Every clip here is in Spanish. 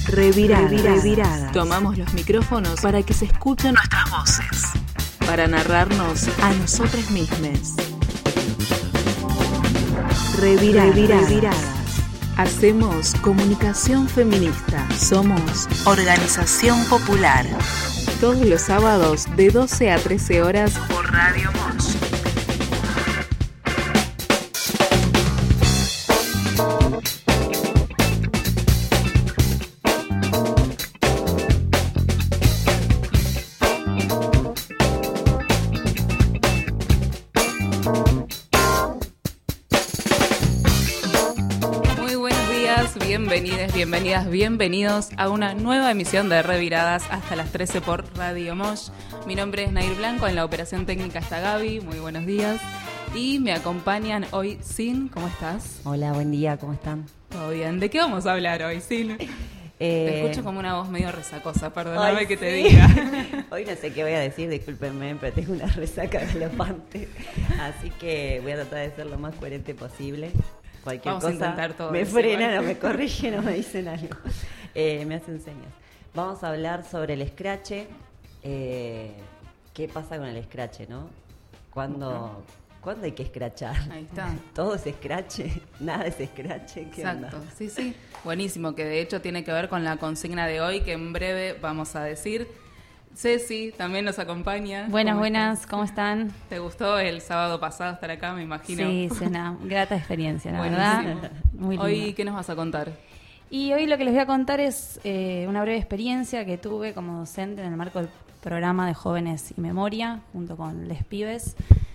Reviradas. Tomamos los micrófonos para que se escuchen nuestras voces, para narrarnos a nosotros mismos. Reviradas. Hacemos comunicación feminista. Somos Organización Popular. Todos los sábados de 12 a 13 horas por Radio Mosh. Bienvenidos a una nueva emisión de Reviradas hasta las 13 por Radio Mosh. Mi nombre es Nair Blanco, en la operación técnica está Gaby, muy buenos días. Y me acompañan hoy Sin, ¿cómo estás? Hola, buen día, ¿cómo están? Todo bien, ¿de qué vamos a hablar hoy, Sin? Te escucho como una voz medio resacosa, perdóname que te diga. Hoy no sé qué voy a decir, discúlpenme, pero tengo una resaca galopante. Así que voy a tratar de ser lo más coherente posible. Cualquier vamos cosa a intentar todo me eso, frenan o me corrigen o me dicen algo. Me hacen señas. Vamos a hablar sobre el escrache. ¿Qué pasa con el escrache, no? ¿Cuándo hay que escrachar? Ahí está. ¿Todo es escrache? ¿Nada es escrache? ¿Qué Exacto, onda? sí. Buenísimo, que de hecho tiene que ver con la consigna de hoy, que en breve vamos a decir. Ceci también nos acompaña. Buenas, ¿cómo están? ¿Te gustó el sábado pasado estar acá, me imagino? Sí, es una grata experiencia, la Buenísimo. verdad. Muy lindo. Hoy, ¿qué nos vas a contar? Y hoy lo que les voy a contar es una breve experiencia que tuve como docente en el marco del programa de Jóvenes y Memoria, junto con Les Pibes.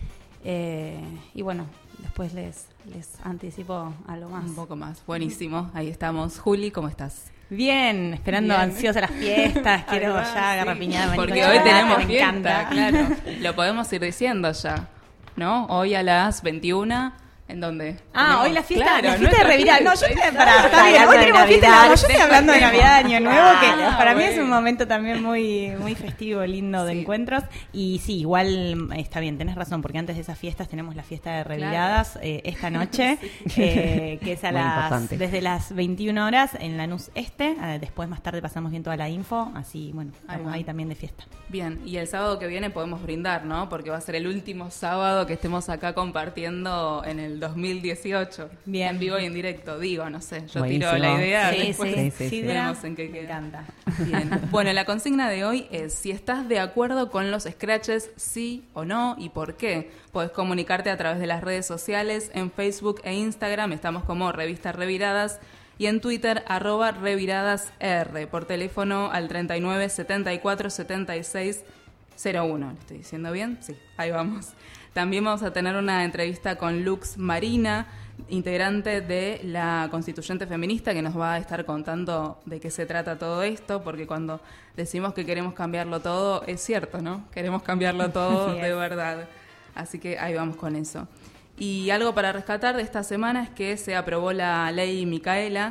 Y bueno, después les anticipo algo más. Un poco más, buenísimo. Ahí estamos. Juli, ¿cómo estás? Bien, esperando ansiosa las fiestas, quiero ya agarrapiñada. Porque hoy tenemos me fiesta, encanta. claro. Lo podemos ir diciendo ya, ¿no? Hoy a las 21, ¿en dónde? Hoy la fiesta, claro, la fiesta de Reviradas. No, yo estoy Está bien, hoy tenemos fiesta. Navidad. Yo estoy hablando de Navidad, Año Nuevo, que para mí es bueno. un momento también muy festivo, lindo de encuentros. Y sí, igual está bien, tenés razón, porque antes de esas fiestas tenemos la fiesta de Reviradas esta noche, que es desde las 21 horas en Lanús Este. Después más tarde pasamos bien toda la info, así bueno, estamos ahí también de fiesta. Bien, y el sábado que viene podemos brindar, ¿no? Porque va a ser el último sábado que estemos acá compartiendo en el 2018. Bien. En vivo y en directo, digo, no sé. Yo Buenísimo. tiro la idea. Sí, después sí. veremos en qué Me queda. encanta. Bien. Bueno, la consigna de hoy es si estás de acuerdo con los scratches, sí o no, y por qué. Podés comunicarte a través de las redes sociales, en Facebook e Instagram, estamos como Revista Reviradas, y en Twitter, @reviradasr, por teléfono al 39 74 76 01. ¿Lo estoy diciendo bien? Sí, ahí vamos. También vamos a tener una entrevista con Lux Marina, integrante de la Constituyente Feminista, que nos va a estar contando de qué se trata todo esto, porque cuando decimos que queremos cambiarlo todo, es cierto, ¿no? Queremos cambiarlo todo de verdad. Así que ahí vamos con eso. Y algo para rescatar de esta semana es que se aprobó la ley Micaela.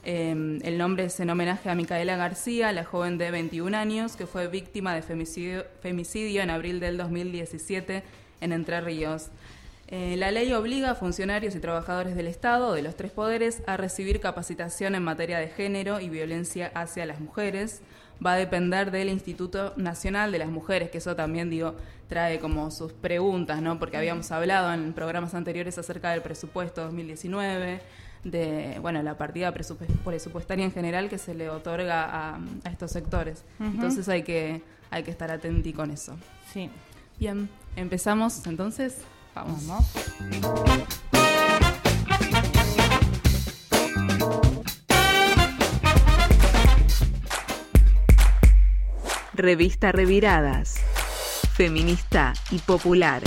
El nombre es en homenaje a Micaela García, la joven de 21 años, que fue víctima de femicidio en abril del 2017 en Entre Ríos. La ley obliga a funcionarios y trabajadores del Estado, de los tres poderes, a recibir capacitación en materia de género y violencia hacia las mujeres. Va a depender del Instituto Nacional de las Mujeres, que eso también, trae como sus preguntas, ¿no? Porque habíamos hablado en programas anteriores acerca del presupuesto 2019, de la partida presupuestaria en general que se le otorga a estos sectores. Entonces hay que estar atenti con eso. Sí. Bien, empezamos entonces. Vamos. Revista Reviradas, feminista y popular.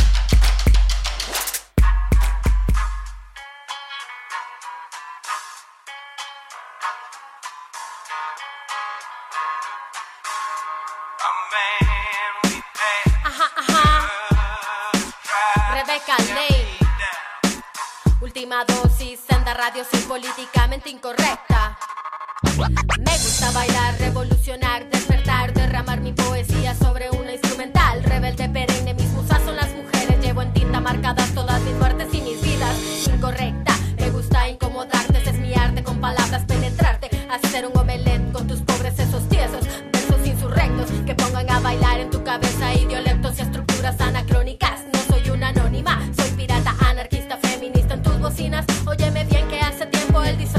Última dosis, senda radio, soy políticamente incorrecta. Me gusta bailar, revolucionar, despertar, derramar mi poesía sobre una instrumental. Rebelde perenne, mis musas son las mujeres. Llevo en tinta marcadas todas mis muertes y mis vidas. Incorrecta, me gusta incomodarte, ese es mi arte, con palabras penetrarte. Hacer un omelette con tus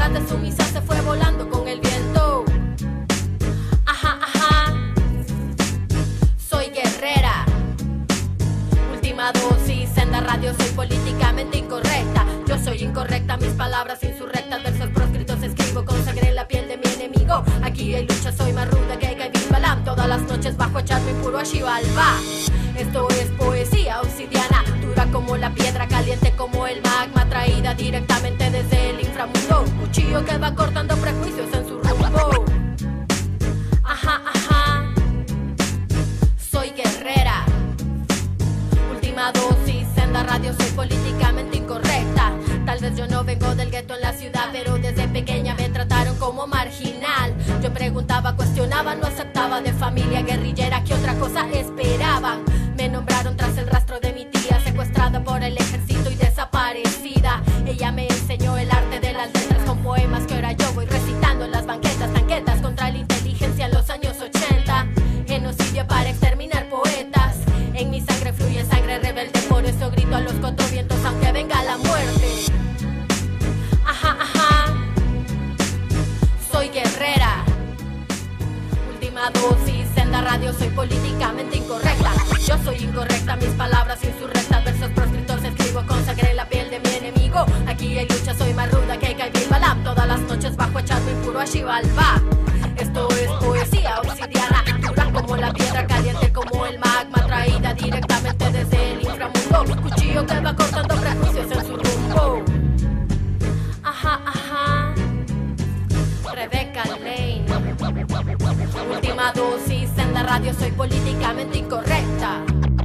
tierra de sumisa se fue volando con el viento. Ajá, ajá. Soy guerrera. Última dosis, Senda Radio, soy políticamente incorrecta. Yo soy incorrecta, mis palabras insurrectas, versos proscritos escribo con sangre en la piel de mi enemigo. Aquí hay lucha, soy más ruda que Kaibin Balam. Todas las noches bajo echarme puro a Xibalba. Esto es poesía obsidiana, dura como la piedra, caliente como el magma, traída directamente desde el inframundo. Cuchillo que va cortando prejuicios en su rumbo. Ajá, ajá. Soy guerrera. Última dosis, Senda Radio, soy políticamente incorrecta. Tal vez yo no vengo del gueto en la ciudad, pero desde pequeña me trataron como marginal. Yo preguntaba, cuestionaba, no aceptaba, de familia guerrillera, ¿qué otra cosa esperaban? Me nombraron tras el rastro de mi tía, secuestrada por el ejército y desaparecida. Ella me enseñó el arte de las letras con poemas que ahora yo voy recitando en las banquetas, tanquetas contra la inteligencia en los años 80. Genocidio para exterminar poetas. En mi sangre fluye sangre rebelde, por eso grito a los cuatro vientos aunque venga la muerte. Ajá, ajá. Soy guerrera. Última dosis, Senda Radio, soy políticamente incorrecta. Yo soy incorrecta, mis palabras insurrectas, versos proscritos escribo con sangre en la piel de mi enemigo. Aquí hay lucha, soy más ruda que Kaibin Balam. Todas las noches bajo echarme impuro a Xibalba. Esto es poesía obsidiana, dura como la piedra, caliente como el magma, traída directamente desde el inframundo. Cuchillo que va cortando prejuicios en su rumbo. Ajá, ajá. Rebecca Lane. Última dosis, Senda Radio, soy políticamente incorrecta.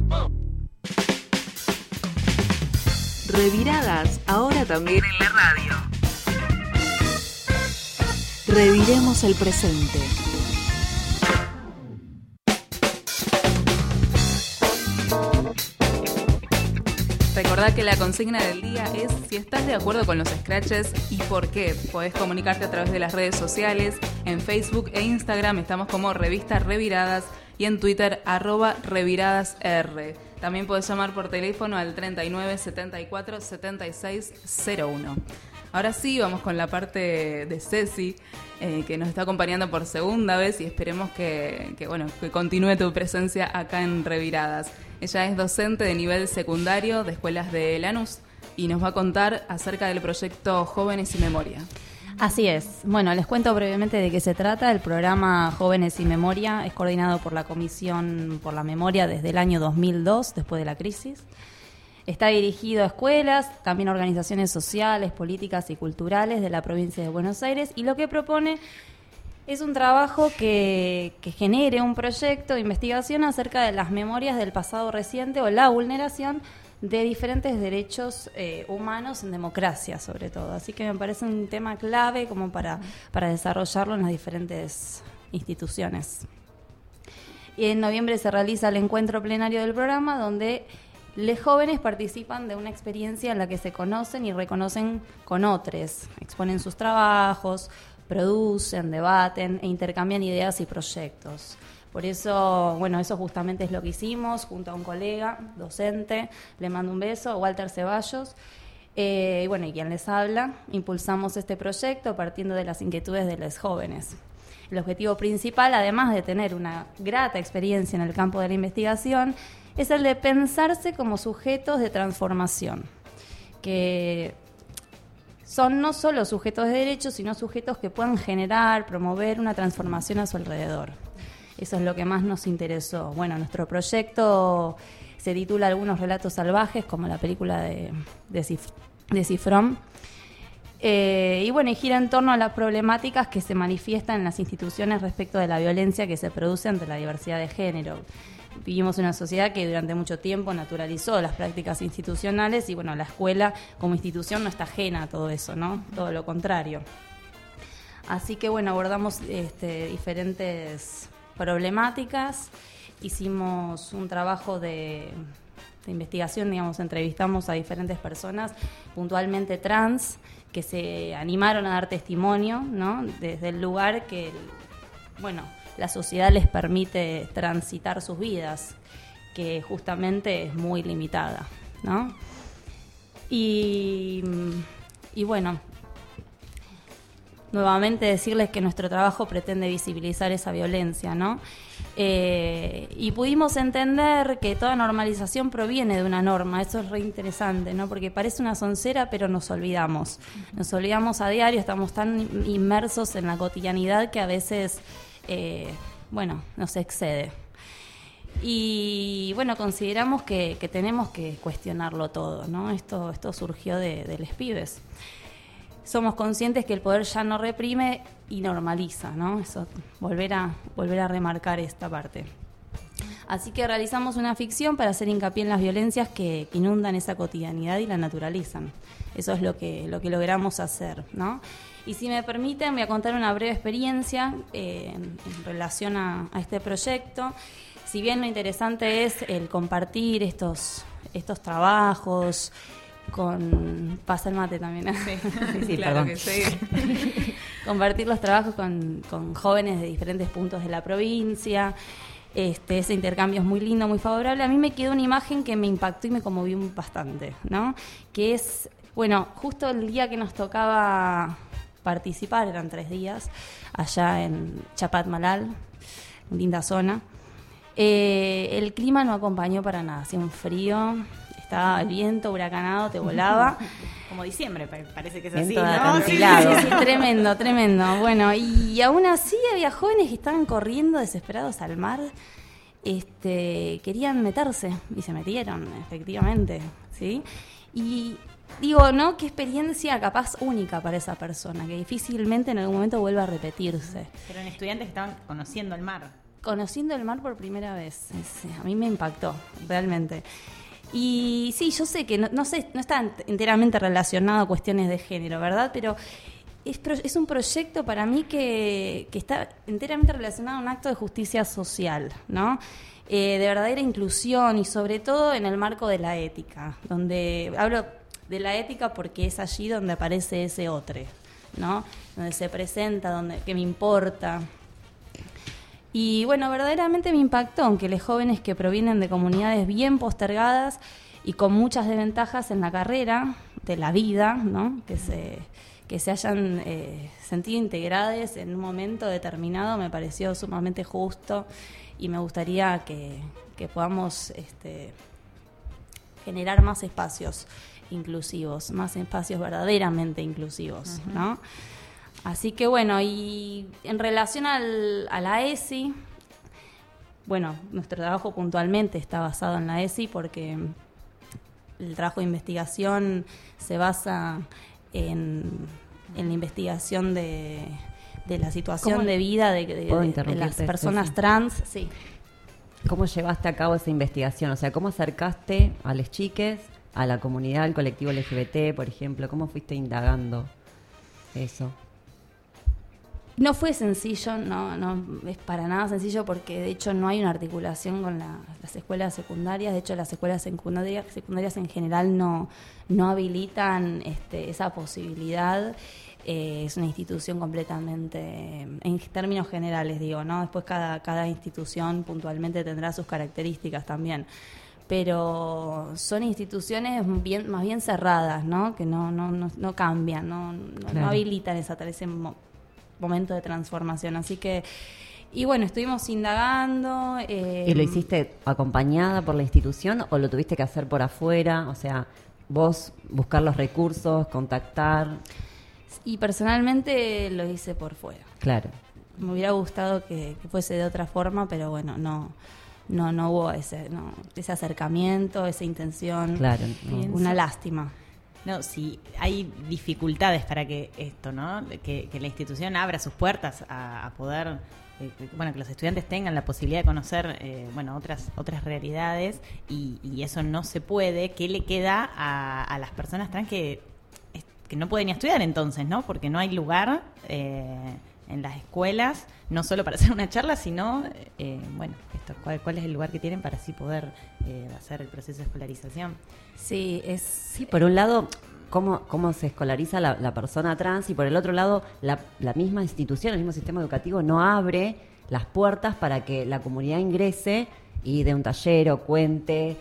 Reviradas, ahora también en la radio. Reviremos el presente. Recordá que la consigna del día es si estás de acuerdo con los scratches y por qué. Podés comunicarte a través de las redes sociales, en Facebook e Instagram estamos como Revista Reviradas y en Twitter @reviradasr. También podés llamar por teléfono al 39 74 76 01. Ahora sí, vamos con la parte de Ceci, que nos está acompañando por segunda vez y esperemos que continúe tu presencia acá en Reviradas. Ella es docente de nivel secundario de escuelas de Lanús y nos va a contar acerca del proyecto Jóvenes y Memoria. Así es. Bueno, les cuento brevemente de qué se trata. El programa Jóvenes y Memoria es coordinado por la Comisión por la Memoria desde el año 2002, después de la crisis. Está dirigido a escuelas, también a organizaciones sociales, políticas y culturales de la provincia de Buenos Aires, y lo que propone es un trabajo que genere un proyecto de investigación acerca de las memorias del pasado reciente o la vulneración de diferentes derechos humanos en democracia, sobre todo. Así que me parece un tema clave como para desarrollarlo en las diferentes instituciones. Y en noviembre se realiza el encuentro plenario del programa, donde los jóvenes participan de una experiencia en la que se conocen y reconocen con otros, exponen sus trabajos, producen, debaten e intercambian ideas y proyectos. Por eso, eso justamente es lo que hicimos junto a un colega docente, le mando un beso, Walter Ceballos, y quien les habla. Impulsamos este proyecto partiendo de las inquietudes de los jóvenes. El objetivo principal, además de tener una grata experiencia en el campo de la investigación, es el de pensarse como sujetos de transformación, que son no solo sujetos de derechos, sino sujetos que puedan generar, promover una transformación a su alrededor. Eso es lo que más nos interesó. Bueno, nuestro proyecto se titula Algunos relatos salvajes, como la película de Cifrón. Y gira en torno a las problemáticas que se manifiestan en las instituciones respecto de la violencia que se produce ante la diversidad de género. Vivimos en una sociedad que durante mucho tiempo naturalizó las prácticas institucionales y la escuela como institución no está ajena a todo eso, ¿no? Todo lo contrario. Así que abordamos diferentes problemáticas, hicimos un trabajo de investigación, entrevistamos a diferentes personas, puntualmente trans, que se animaron a dar testimonio, ¿no? Desde el lugar que, la sociedad les permite transitar sus vidas, que justamente es muy limitada, ¿no? nuevamente decirles que nuestro trabajo pretende visibilizar esa violencia, ¿no? Y pudimos entender que toda normalización proviene de una norma. Eso es re interesante, ¿no? Porque parece una soncera, pero nos olvidamos. Nos olvidamos a diario, estamos tan inmersos en la cotidianidad que a veces, nos excede. Y bueno, consideramos que tenemos que cuestionarlo todo, ¿no? Esto surgió de los pibes. Somos conscientes que el poder ya no reprime y normaliza, ¿no? Eso, volver a remarcar esta parte. Así que realizamos una ficción para hacer hincapié en las violencias que inundan esa cotidianidad y la naturalizan. Eso es lo que logramos hacer, ¿no? Y si me permiten, voy a contar una breve experiencia en relación a este proyecto. Si bien lo interesante es el compartir estos trabajos pasa el mate también, ¿eh? Sí, claro, perdón. Que sí. Compartir los trabajos con jóvenes de diferentes puntos de la provincia. Ese intercambio es muy lindo, muy favorable. A mí me quedó una imagen que me impactó y me conmovió bastante, ¿no? Que es, justo el día que nos tocaba participar, eran 3 días, allá en Chapatmalal, linda zona. El clima no acompañó para nada, hacía un frío, estaba el viento huracanado, te volaba. Como diciembre, parece que es viento así, ¿no? Sí, tremendo. Bueno, y aún así había jóvenes que estaban corriendo desesperados al mar, querían meterse, y se metieron, efectivamente, ¿sí? Y digo, ¿no? Qué experiencia capaz única para esa persona, que difícilmente en algún momento vuelva a repetirse. Pero en estudiantes que estaban conociendo el mar. Conociendo el mar por primera vez. A mí me impactó, realmente. Y sí, yo sé que no está enteramente relacionado a cuestiones de género, ¿verdad? Pero es un proyecto para mí que está enteramente relacionado a un acto de justicia social, ¿no? De verdadera inclusión y sobre todo en el marco de la ética, donde hablo de la ética porque es allí donde aparece ese otro, ¿no? Donde se presenta, que me importa. Y bueno, verdaderamente me impactó, aunque los jóvenes que provienen de comunidades bien postergadas y con muchas desventajas en la carrera, de la vida, ¿no? Que se hayan sentido integradas en un momento determinado, me pareció sumamente justo y me gustaría que podamos generar más espacios inclusivos, más espacios verdaderamente inclusivos, ¿no? Así que bueno, y en relación a la ESI, nuestro trabajo puntualmente está basado en la ESI porque el trabajo de investigación se basa en la investigación de la situación de vida de las personas trans. Sí. ¿Cómo llevaste a cabo esa investigación? O sea, ¿cómo acercaste a las chiques, a la comunidad, al colectivo LGBT, por ejemplo? ¿Cómo fuiste indagando eso? No fue sencillo, no es para nada sencillo porque de hecho no hay una articulación con las escuelas secundarias. De hecho, las escuelas secundarias en general no habilitan esa posibilidad. Es una institución completamente, en términos generales digo, ¿no? Después cada institución puntualmente tendrá sus características también. Pero son instituciones más bien cerradas, ¿no? Que no cambian, no habilitan ese momento de transformación. Así que, y bueno, estuvimos indagando. ¿Y lo hiciste acompañada por la institución o lo tuviste que hacer por afuera? O sea, vos buscar los recursos, contactar. Y personalmente lo hice por fuera. Claro. Me hubiera gustado que fuese de otra forma, pero bueno, no hubo ese acercamiento, esa intención. Claro. Una lástima. No, sí, hay dificultades para que esto, ¿no? Que la institución abra sus puertas a poder, que los estudiantes tengan la posibilidad de conocer, otras realidades y eso no se puede. ¿Qué le queda a las personas trans que no pueden estudiar entonces, ¿no? Porque no hay lugar en las escuelas, no solo para hacer una charla, sino, ¿cuál es el lugar que tienen para así poder hacer el proceso de escolarización? Sí, por un lado, cómo se escolariza la persona trans y por el otro lado, la misma institución, el mismo sistema educativo no abre las puertas para que la comunidad ingrese y dé un taller o cuente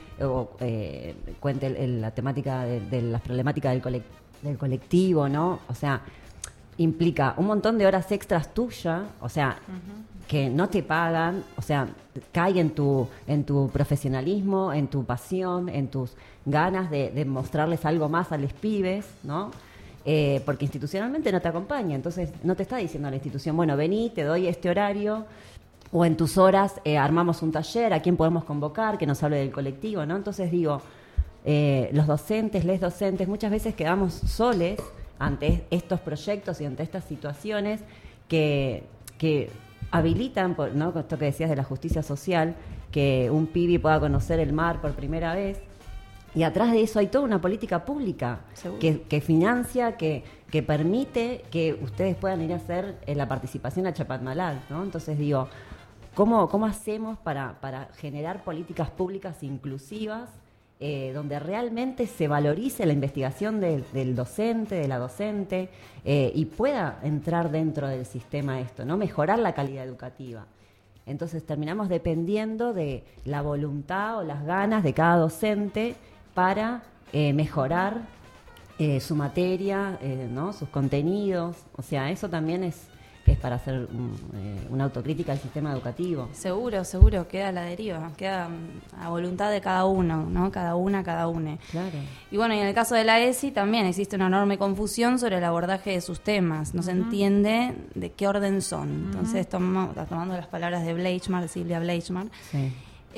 la temática de las problemáticas del colectivo, ¿no? O sea, implica un montón de horas extras tuyas, o sea, que no te pagan, o sea, cae en tu profesionalismo, en tu pasión, en tus ganas de mostrarles algo más a los pibes, ¿no? Porque institucionalmente no te acompaña, entonces no te está diciendo la institución, bueno, vení, te doy este horario, o en tus horas armamos un taller, a quién podemos convocar, que nos hable del colectivo, ¿no? Entonces digo, los docentes, les docentes, muchas veces quedamos soles ante estos proyectos y ante estas situaciones que habilitan, ¿no? Esto que decías de la justicia social, que un pibe pueda conocer el mar por primera vez. Y atrás de eso hay toda una política pública que financia, que permite que ustedes puedan ir a hacer la participación a Chapatmalal, ¿no? Entonces digo, ¿cómo hacemos para generar políticas públicas inclusivas donde realmente se valorice la investigación del docente, de la docente, y pueda entrar dentro del sistema esto, ¿no? Mejorar la calidad educativa. Entonces terminamos dependiendo de la voluntad o las ganas de cada docente para mejorar su materia, ¿no? Sus contenidos. O sea, eso también es para hacer una autocrítica al sistema educativo. Seguro, queda a la deriva, queda a voluntad de cada uno, ¿no? Cada una. Claro. Y bueno, y en el caso de la ESI también existe una enorme confusión sobre el abordaje de sus temas. No se entiende de qué orden son. Entonces, tomando las palabras de Bleichmar, de Silvia Bleichmar, sí.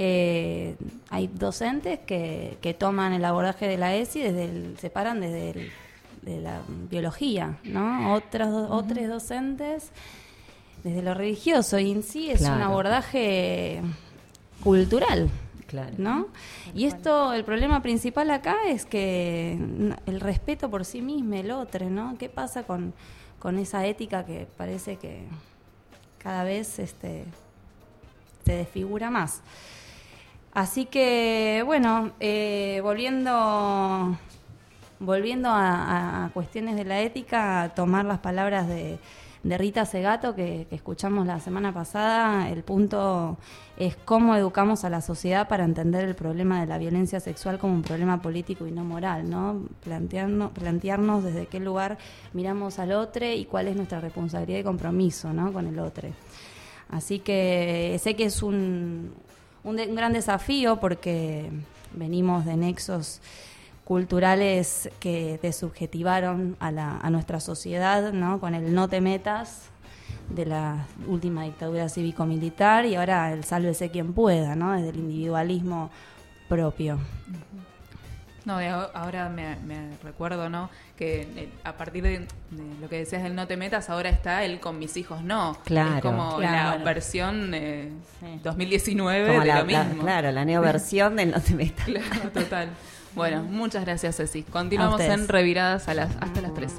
Hay docentes que toman el abordaje de la ESI, separan desde de la biología, ¿no? Otros docentes desde lo religioso, y en sí es un abordaje cultural, ¿no? Y el problema principal acá es que el respeto por sí mismo, el otro, ¿no? ¿Qué pasa con esa ética que parece que cada vez se desfigura más? Así que, bueno, volviendo a cuestiones de la ética, a tomar las palabras de Rita Segato que escuchamos la semana pasada, el punto es cómo educamos a la sociedad para entender el problema de la violencia sexual como un problema político y no moral, ¿no? Plantearnos desde qué lugar miramos al otro y cuál es nuestra responsabilidad y compromiso, ¿no? Con el otro. Así que sé que es un gran desafío porque venimos de nexos culturales que desubjetivaron a nuestra sociedad, ¿no? Con el no te metas de la última dictadura cívico-militar y ahora el sálvese quien pueda, ¿no? Desde el individualismo propio. No, ahora me recuerdo, ¿no? Que a partir de lo que decías del no te metas, ahora está el con mis hijos no. Claro. Es como la versión 2019 como de lo mismo. Claro, la neoversión del no te metas. Claro, total. Bueno, muchas gracias, Ceci. Continuamos en Reviradas hasta las 13.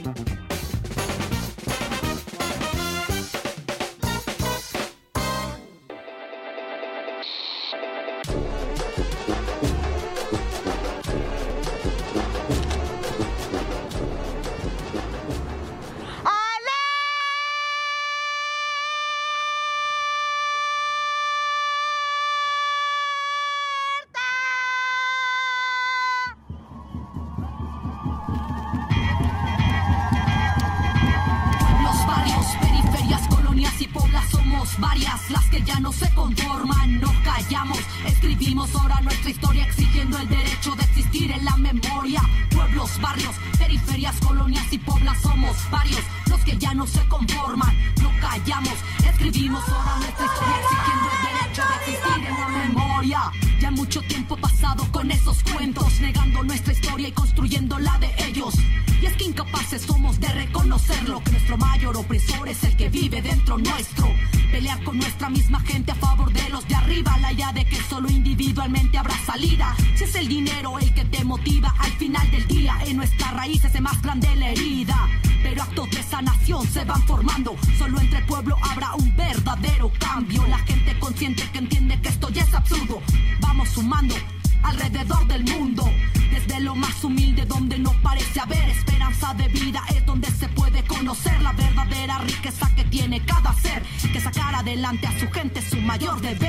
Varias las que ya no se conforman, no callamos, escribimos ahora nuestra historia exigiendo el derecho de existir en la memoria. Pueblos, barrios, periferias, colonias y poblas somos varios los que ya no se conforman, no callamos, escribimos ahora nuestra historia exigiendo el derecho de existir en la memoria. Ya mucho tiempo pasado con esos cuentos, negando nuestra historia y construyendo la de ellos. Y es que incapaces somos de reconocerlo, que nuestro mayor opresor es el que vive dentro nuestro. Pelear con nuestra misma gente a favor de los de arriba, la idea de que solo individualmente habrá salida. Si es el dinero el que te motiva, al final del día en nuestras raíces es más grande la herida. Pero actos de sanación se van formando, solo entre el pueblo habrá un verdadero cambio. La gente consciente que entiende que esto ya es absurdo, vamos sumando alrededor del mundo. Desde lo más humilde donde no parece haber esperanza de vida es donde se puede conocer la verdadera riqueza que tiene cada ser, que sacar adelante a su gente es su mayor deber.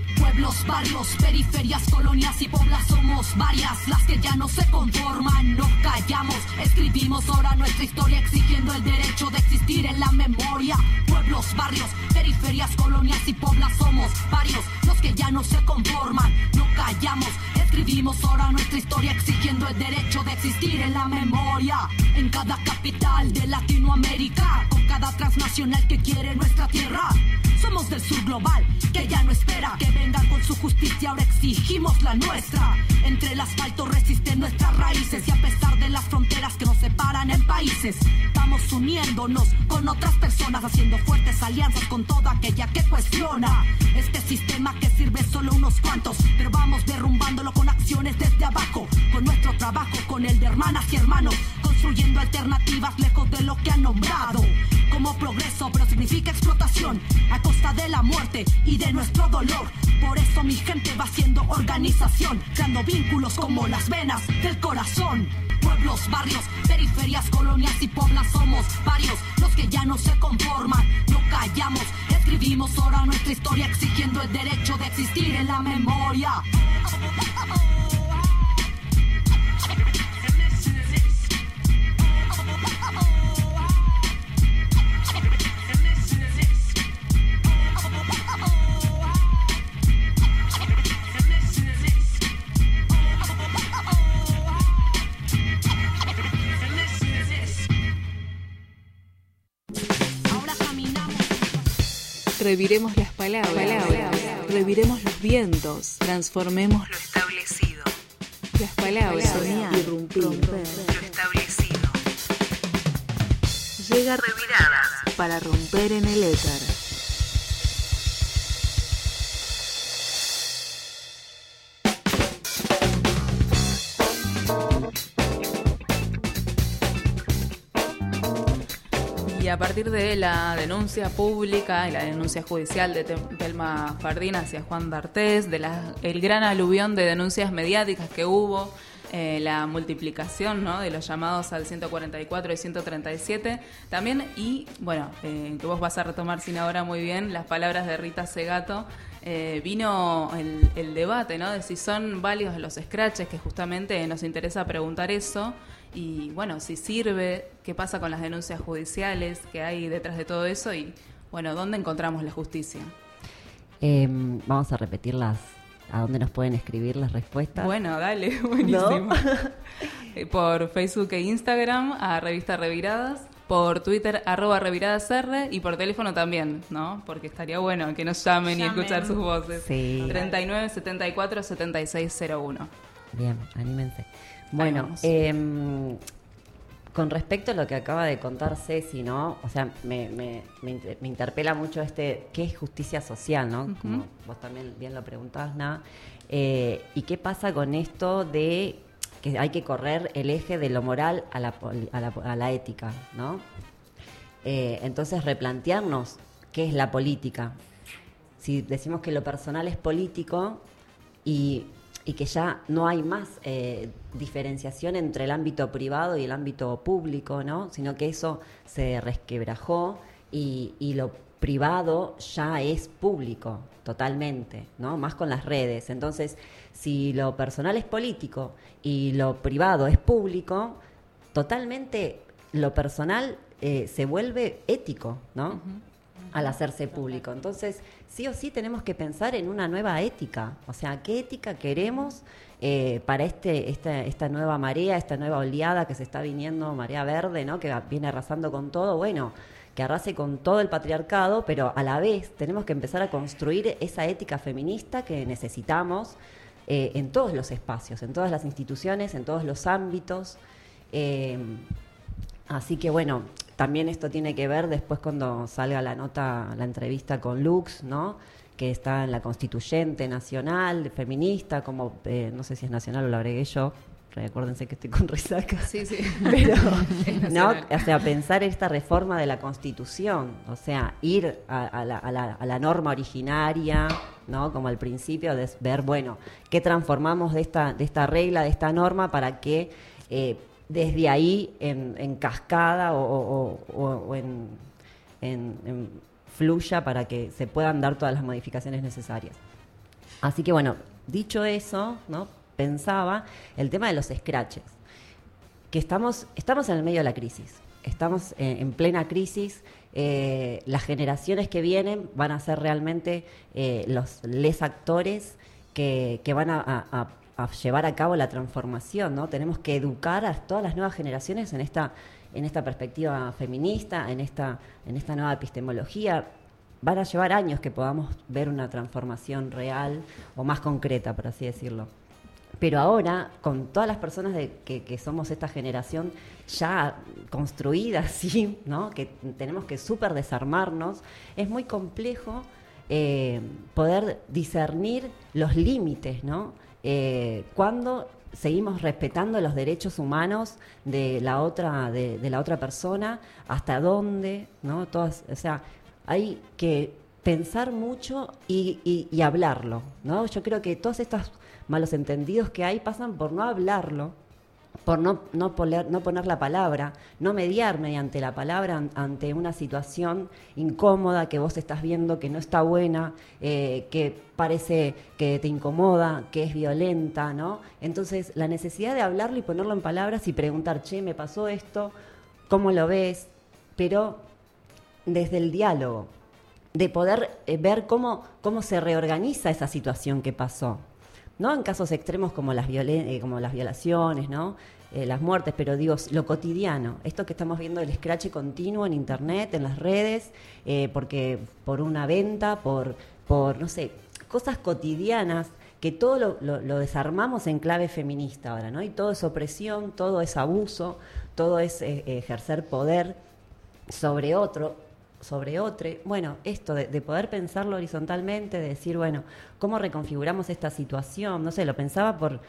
Pueblos, barrios, periferias, colonias y poblas somos varias las que ya no se conforman. No callamos, escribimos ahora nuestra historia exigiendo el derecho de existir en la memoria. Pueblos, barrios, periferias, colonias y poblas somos varios los que ya no se conforman. No callamos, escribimos ahora nuestra historia exigiendo el derecho de existir en la memoria. En cada capital de Latinoamérica, con cada transnacional que quiere nuestra tierra. Somos del sur global, que ya no espera que vengan con su justicia, ahora exigimos la nuestra. Entre el asfalto resisten nuestras raíces y a pesar de las fronteras que nos separan en países, vamos uniéndonos con otras personas, haciendo fuertes alianzas con toda aquella que cuestiona este sistema que sirve solo a unos cuantos, pero vamos derrumbándolo con acciones desde abajo, con nuestro trabajo, con el de hermanas y hermanos, construyendo alternativas lejos de lo que han nombrado como progreso, pero significa explotación a costa de la muerte y de nuestro dolor. Por eso mi gente va haciendo organización, creando vínculos como las venas del corazón. Pueblos, barrios, periferias, colonias y poblas somos varios los que ya no se conforman. No callamos, escribimos ahora nuestra historia exigiendo el derecho de existir en la memoria. Reviremos las palabras, reviremos los vientos, transformemos lo establecido. Las palabras, irrumpir lo establecido. Llega Reviradas para romper en el éter. Y a partir de la denuncia pública y la denuncia judicial de Telma Fardín hacia Juan D'Artés, el gran aluvión de denuncias mediáticas que hubo, la multiplicación, ¿no?, de los llamados al 144 y 137, también, y bueno, que vos vas a retomar sin ahora muy bien las palabras de Rita Segato, vino el debate, ¿no?, de si son válidos los scratches, que justamente nos interesa preguntar eso. Y bueno, si sirve, qué pasa con las denuncias judiciales que hay detrás de todo eso y bueno, ¿dónde encontramos la justicia? Vamos a repetirlas, a dónde nos pueden escribir las respuestas. Bueno, dale, buenísimo. ¿No? Por Facebook e Instagram a Revista Reviradas, por Twitter @reviradasr y por teléfono también, ¿no? Porque estaría bueno que nos llamen y escuchar sus voces. Sí. 39 74 7601. Bien, anímense. Bueno, con respecto a lo que acaba de contar Ceci, ¿no? O sea, me interpela mucho ¿qué es justicia social, ¿no? Uh-huh. Como vos también bien lo preguntás, ¿no? ¿Y qué pasa con esto de que hay que correr el eje de lo moral a la ética, ¿no? Entonces, replantearnos qué es la política. Si decimos que lo personal es político y que ya no hay más diferenciación entre el ámbito privado y el ámbito público, ¿no? Sino que eso se resquebrajó y lo privado ya es público totalmente, ¿no? Más con las redes. Entonces, si lo personal es político y lo privado es público, totalmente lo personal se vuelve ético, ¿no? Uh-huh. Al hacerse público. Entonces, sí o sí tenemos que pensar en una nueva ética. O sea, ¿qué ética queremos para esta nueva marea, esta nueva oleada que se está viniendo, marea verde, ¿no? Que viene arrasando con todo? Bueno, que arrase con todo el patriarcado, pero a la vez tenemos que empezar a construir esa ética feminista que necesitamos en todos los espacios, en todas las instituciones, en todos los ámbitos. Así que bueno, también esto tiene que ver después cuando salga la entrevista con Lux, ¿no? Que está en la Constituyente Nacional, feminista, como no sé si es nacional o lo agregué yo. Recuérdense que estoy con resaca. Sí, sí. Pero, ¿no? O sea, pensar esta reforma de la Constitución, o sea, ir a la norma originaria, ¿no? Como al principio, de ver, bueno, qué transformamos de esta regla, de esta norma, para que desde ahí en cascada o en fluya para que se puedan dar todas las modificaciones necesarias. Así que bueno, dicho eso, ¿no? Pensaba el tema de los scratches, que estamos en el medio de la crisis, estamos en plena crisis. Las generaciones que vienen van a ser realmente les actores que van a llevar a cabo la transformación, ¿no? Tenemos que educar a todas las nuevas generaciones en esta perspectiva feminista, en esta nueva epistemología. Van a llevar años que podamos ver una transformación real o más concreta, por así decirlo. Pero ahora, con todas las personas que somos esta generación ya construida, ¿sí? ¿No? Que tenemos que súper desarmarnos, es muy complejo poder discernir los límites, ¿no? Cuando seguimos respetando los derechos humanos de la otra persona, hasta dónde, ¿no? Todas, o sea, hay que pensar mucho y hablarlo, ¿no? Yo creo que todos estos malos entendidos que hay pasan por no hablarlo, por no poner la palabra, no mediar mediante la palabra ante una situación incómoda que vos estás viendo que no está buena, que parece que te incomoda, que es violenta, ¿no? Entonces, la necesidad de hablarlo y ponerlo en palabras y preguntar, che, me pasó esto, ¿cómo lo ves? Pero desde el diálogo, de poder ver cómo se reorganiza esa situación que pasó. No en casos extremos como las violaciones, ¿no? Las muertes, pero digo, lo cotidiano. Esto que estamos viendo, el scratch continuo en internet, en las redes, porque por una venta, por no sé, cosas cotidianas, que todo lo desarmamos en clave feminista ahora, ¿no? Y todo es opresión, todo es abuso, todo es ejercer poder sobre otro. Bueno, esto de poder pensarlo horizontalmente, de decir, bueno, ¿cómo reconfiguramos esta situación? No sé, lo pensaba por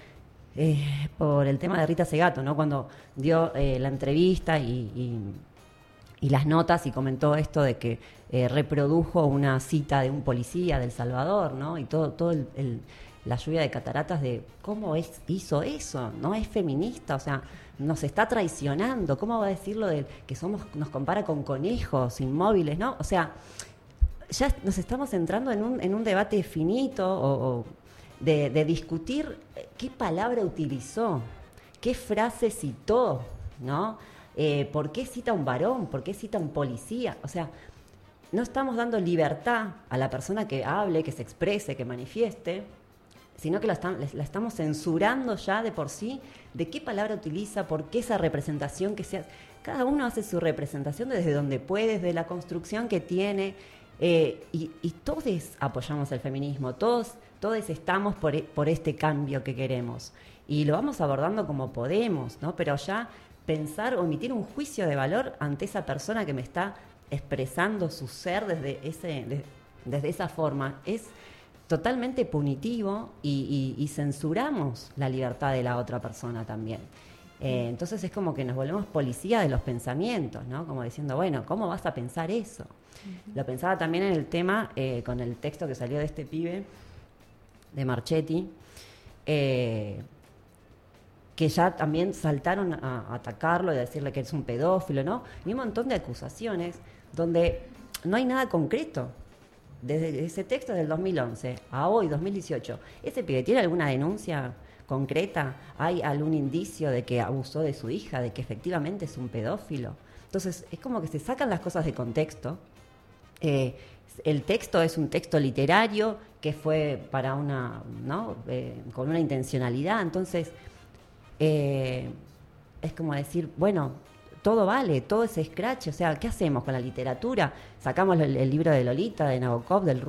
el tema de Rita Segato, ¿no? Cuando dio la entrevista y las notas y comentó esto de que reprodujo una cita de un policía de El Salvador, ¿no? Y todo la lluvia de cataratas de cómo hizo eso, ¿no? Es feminista, o sea, nos está traicionando. ¿Cómo va a decirlo de que nos compara con conejos inmóviles, ¿no? O sea, ya nos estamos entrando en un debate finito o de discutir qué palabra utilizó, qué frase citó, ¿no? ¿Por qué cita a un varón? ¿Por qué cita a un policía? O sea, no estamos dando libertad a la persona que hable, que se exprese, que manifieste, sino que la estamos censurando ya de por sí, de qué palabra utiliza, por qué esa representación que se hace. Cada uno hace su representación desde donde puede, desde la construcción que tiene, y todos apoyamos el feminismo, todos estamos por este cambio que queremos, y lo vamos abordando como podemos, ¿no? Pero ya pensar o emitir un juicio de valor ante esa persona que me está expresando su ser desde esa forma es totalmente punitivo y censuramos la libertad de la otra persona también. Entonces es como que nos volvemos policía de los pensamientos, ¿no? Como diciendo, bueno, ¿cómo vas a pensar eso? Uh-huh. Lo pensaba también en el tema, con el texto que salió de este pibe, de Marchetti, que ya también saltaron a atacarlo y a decirle que es un pedófilo, ¿no? Y un montón de acusaciones donde no hay nada concreto. Desde ese texto del 2011 a hoy, 2018, ¿ese pibe tiene alguna denuncia concreta? ¿Hay algún indicio de que abusó de su hija, de que efectivamente es un pedófilo? Entonces, es como que se sacan las cosas de contexto. El texto es un texto literario que fue para con una intencionalidad. Entonces, es como decir, bueno, todo vale, todo es scratch, o sea, ¿qué hacemos con la literatura? Sacamos el libro de Lolita, de Nabokov, del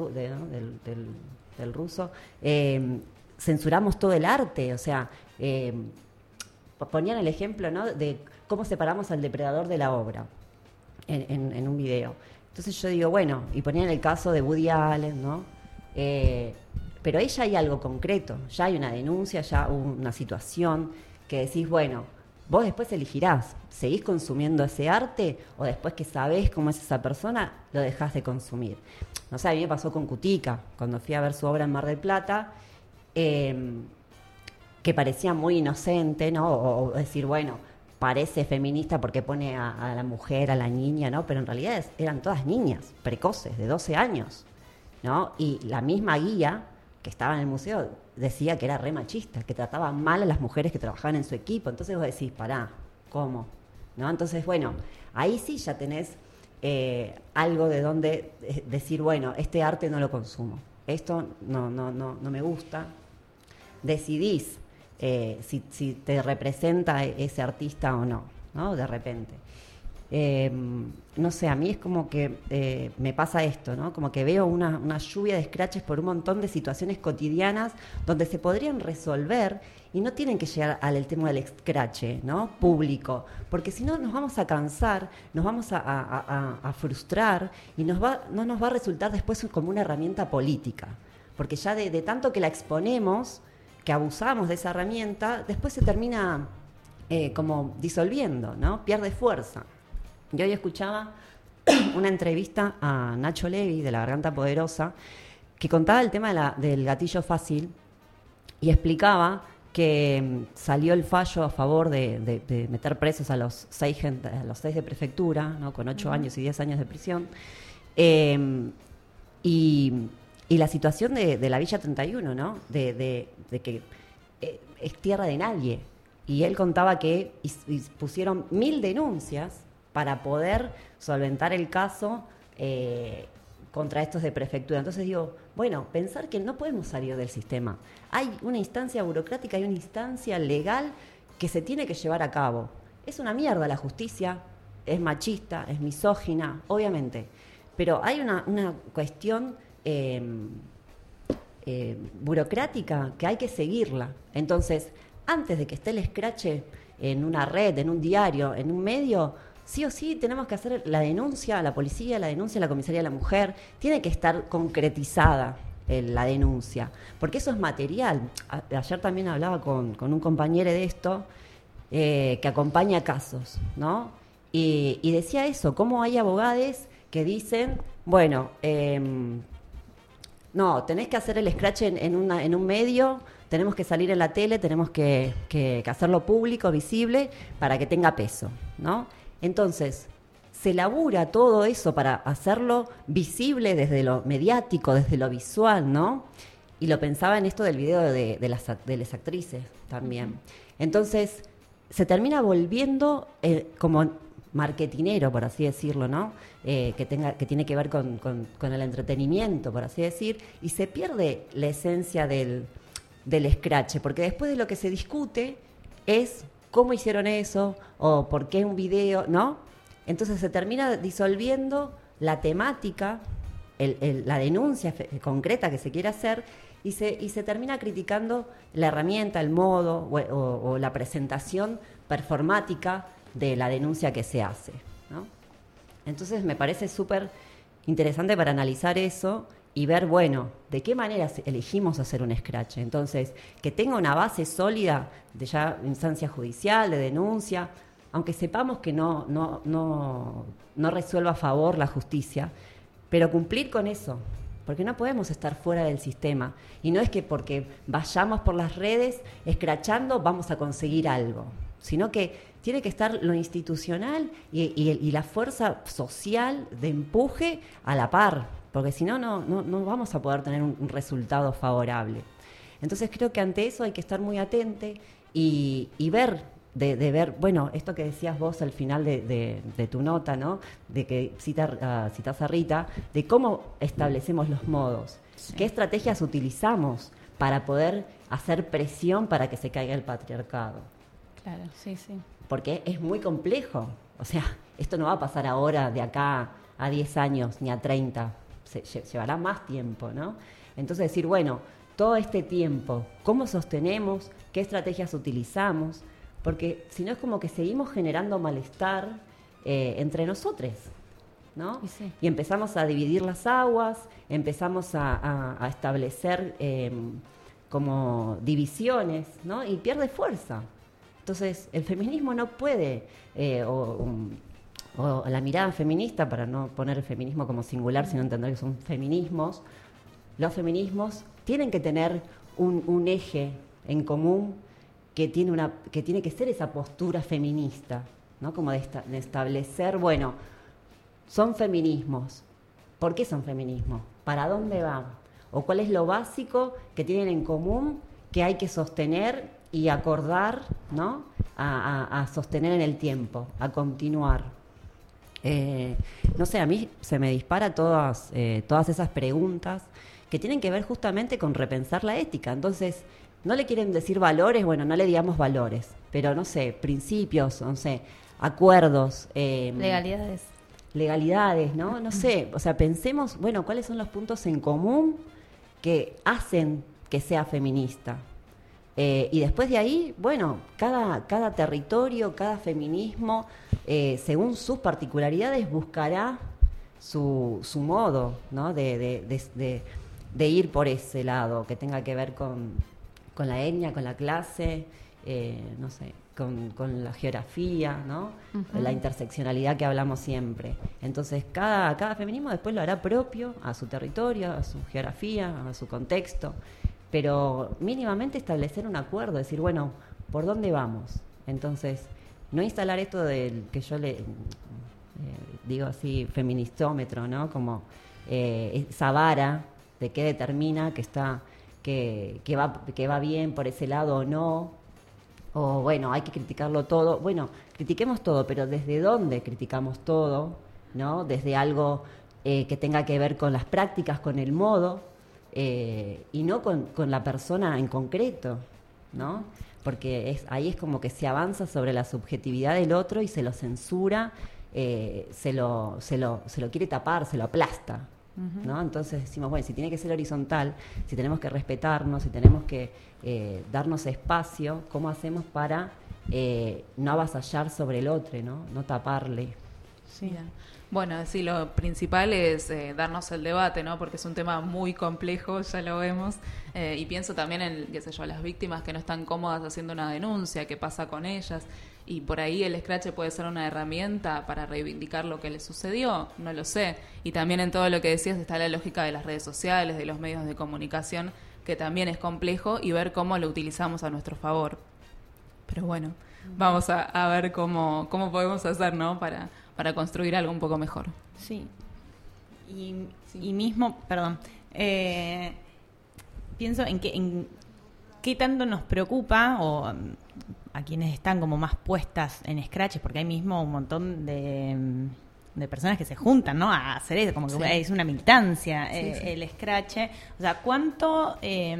ruso, censuramos todo el arte, o sea, ponían el ejemplo, ¿no?, de cómo separamos al depredador de la obra en un video. Entonces yo digo, bueno, y ponían el caso de Woody Allen, ¿no? Pero ahí ya hay algo concreto, ya hay una denuncia, ya una situación que decís, bueno, vos después elegirás, ¿seguís consumiendo ese arte o después que sabés cómo es esa persona, lo dejás de consumir? No sé, a mí me pasó con Cutica, cuando fui a ver su obra en Mar del Plata, que parecía muy inocente, ¿no? O decir, bueno, parece feminista porque pone a la mujer, a la niña, ¿no? Pero en realidad eran todas niñas, precoces, de 12 años, ¿no? Y la misma guía que estaba en el museo, decía que era re machista, que trataba mal a las mujeres que trabajaban en su equipo. Entonces vos decís, pará, ¿cómo? ¿No? Entonces, bueno, ahí sí ya tenés algo de donde decir, bueno, este arte no lo consumo, esto no me gusta. Decidís si te representa ese artista o no, ¿no? De repente. No sé, a mí es como que me pasa esto, ¿no? Como que veo una lluvia de scratches por un montón de situaciones cotidianas donde se podrían resolver y no tienen que llegar al tema del scratch, ¿no? Público, porque si no nos vamos a cansar, nos vamos a frustrar y no nos va a resultar después como una herramienta política, porque ya de tanto que la exponemos, que abusamos de esa herramienta, después se termina como disolviendo, ¿no? Pierde fuerza. Yo hoy escuchaba una entrevista a Nacho Levi, de La Garganta Poderosa, que contaba el tema del gatillo fácil y explicaba que salió el fallo a favor de meter presos a los 6 de prefectura, ¿no? Con 8 años y 10 años de prisión. Y la situación de la Villa 31, ¿no? De que es tierra de nadie. Y él contaba que pusieron 1000 denuncias para poder solventar el caso contra estos de prefectura. Entonces digo, bueno, pensar que no podemos salir del sistema. Hay una instancia burocrática, hay una instancia legal que se tiene que llevar a cabo. Es una mierda la justicia, es machista, es misógina, obviamente. Pero hay una cuestión burocrática que hay que seguirla. Entonces, antes de que esté el scratch en una red, en un diario, en un medio, sí o sí tenemos que hacer la denuncia a la policía, la denuncia a la comisaría de la mujer. Tiene que estar concretizada la denuncia, porque eso es material. Ayer también hablaba con un compañero de esto, que acompaña casos, ¿no? Y decía eso, cómo hay abogados que dicen, bueno, no, tenés que hacer el scratch en un medio, tenemos que salir en la tele, tenemos que hacerlo público, visible, para que tenga peso, ¿no? Entonces, se labura todo eso para hacerlo visible desde lo mediático, desde lo visual, ¿no? Y lo pensaba en esto del video de las actrices también. Entonces, se termina volviendo como marketinero, por así decirlo, ¿no? Que tiene que ver con el entretenimiento, por así decir, y se pierde la esencia del scratch, porque después de lo que se discute es cómo hicieron eso, o por qué un video, ¿no? Entonces se termina disolviendo la temática, la denuncia concreta que se quiere hacer, y se termina criticando la herramienta, el modo o la presentación performática de la denuncia que se hace, ¿no? Entonces me parece súper interesante para analizar eso y ver, bueno, de qué manera elegimos hacer un scratch. Entonces, que tenga una base sólida de ya instancia judicial, de denuncia, aunque sepamos que no resuelva a favor la justicia, pero cumplir con eso, porque no podemos estar fuera del sistema. Y no es que porque vayamos por las redes escrachando vamos a conseguir algo, sino que tiene que estar lo institucional y la fuerza social de empuje a la par, porque si no vamos a poder tener un resultado favorable. Entonces creo que ante eso hay que estar muy atento y ver, de ver, bueno, esto que decías vos al final de tu nota, ¿no? De que citas a Rita, de cómo establecemos los modos, sí. ¿Qué estrategias utilizamos para poder hacer presión para que se caiga el patriarcado? Claro, sí, sí. Porque es muy complejo. O sea, esto no va a pasar ahora, de acá a 10 años, ni a 30. Llevará más tiempo, ¿no? Entonces decir, bueno, todo este tiempo, ¿cómo sostenemos? ¿Qué estrategias utilizamos? Porque si no es como que seguimos generando malestar entre nosotros, ¿no? Sí. Y empezamos a dividir las aguas, empezamos a establecer como divisiones, ¿no? Y pierde fuerza. Entonces, el feminismo no puede, o la mirada feminista, para no poner el feminismo como singular, sino entender que son feminismos, los feminismos tienen que tener un eje en común que tiene que ser esa postura feminista, ¿no? Como de establecer, bueno, son feminismos. ¿Por qué son feminismos? ¿Para dónde van? o cuál es lo básico que tienen en común que hay que sostener y acordar, ¿no? A sostener en el tiempo, a continuar. No sé, a mí se me dispara todas esas preguntas que tienen que ver justamente con repensar la ética. Entonces, no le quieren decir valores, bueno, no le digamos valores, pero no sé, principios, no sé, acuerdos. Legalidades, ¿no? No sé, o sea, pensemos, bueno, ¿cuáles son los puntos en común que hacen que sea feminista? Y después de ahí, bueno, cada territorio, cada feminismo, según sus particularidades, buscará su modo, ¿no? de ir por ese lado, que tenga que ver con la etnia, con la clase, no sé, con la geografía, ¿no? Uh-huh. La interseccionalidad que hablamos siempre. Entonces, cada feminismo después lo hará propio a su territorio, a su geografía, a su contexto, pero mínimamente establecer un acuerdo, decir, bueno, ¿por dónde vamos? Entonces, no instalar esto del que yo le digo así, feministómetro, ¿no? Como esa vara de qué determina que va bien por ese lado o no, o bueno, hay que criticarlo todo. Bueno, critiquemos todo, pero ¿desde dónde criticamos todo? ¿No? Desde algo que tenga que ver con las prácticas, con el modo, y no con la persona en concreto, ¿no? Porque ahí es como que se avanza sobre la subjetividad del otro y se lo censura, se lo quiere tapar, se lo aplasta, ¿no? Entonces decimos, bueno, si tiene que ser horizontal, si tenemos que respetarnos, si tenemos que darnos espacio, ¿cómo hacemos para no avasallar sobre el otro, no taparle? Sí. Bueno, sí, lo principal es darnos el debate, ¿no? Porque es un tema muy complejo, ya lo vemos, y pienso también en, qué sé yo, las víctimas que no están cómodas haciendo una denuncia, qué pasa con ellas, y por ahí el Scratch puede ser una herramienta para reivindicar lo que les sucedió, no lo sé. Y también en todo lo que decías está la lógica de las redes sociales, de los medios de comunicación, que también es complejo, y ver cómo lo utilizamos a nuestro favor. Pero bueno, vamos a ver cómo podemos hacer, ¿no? Para construir algo un poco mejor. Sí. Y mismo, perdón, pienso en qué tanto nos preocupa, o a quienes están como más puestas en Scratch, porque hay mismo un montón de personas que se juntan, ¿no? A hacer eso, como que es una militancia, el Scratch. O sea, ¿cuánto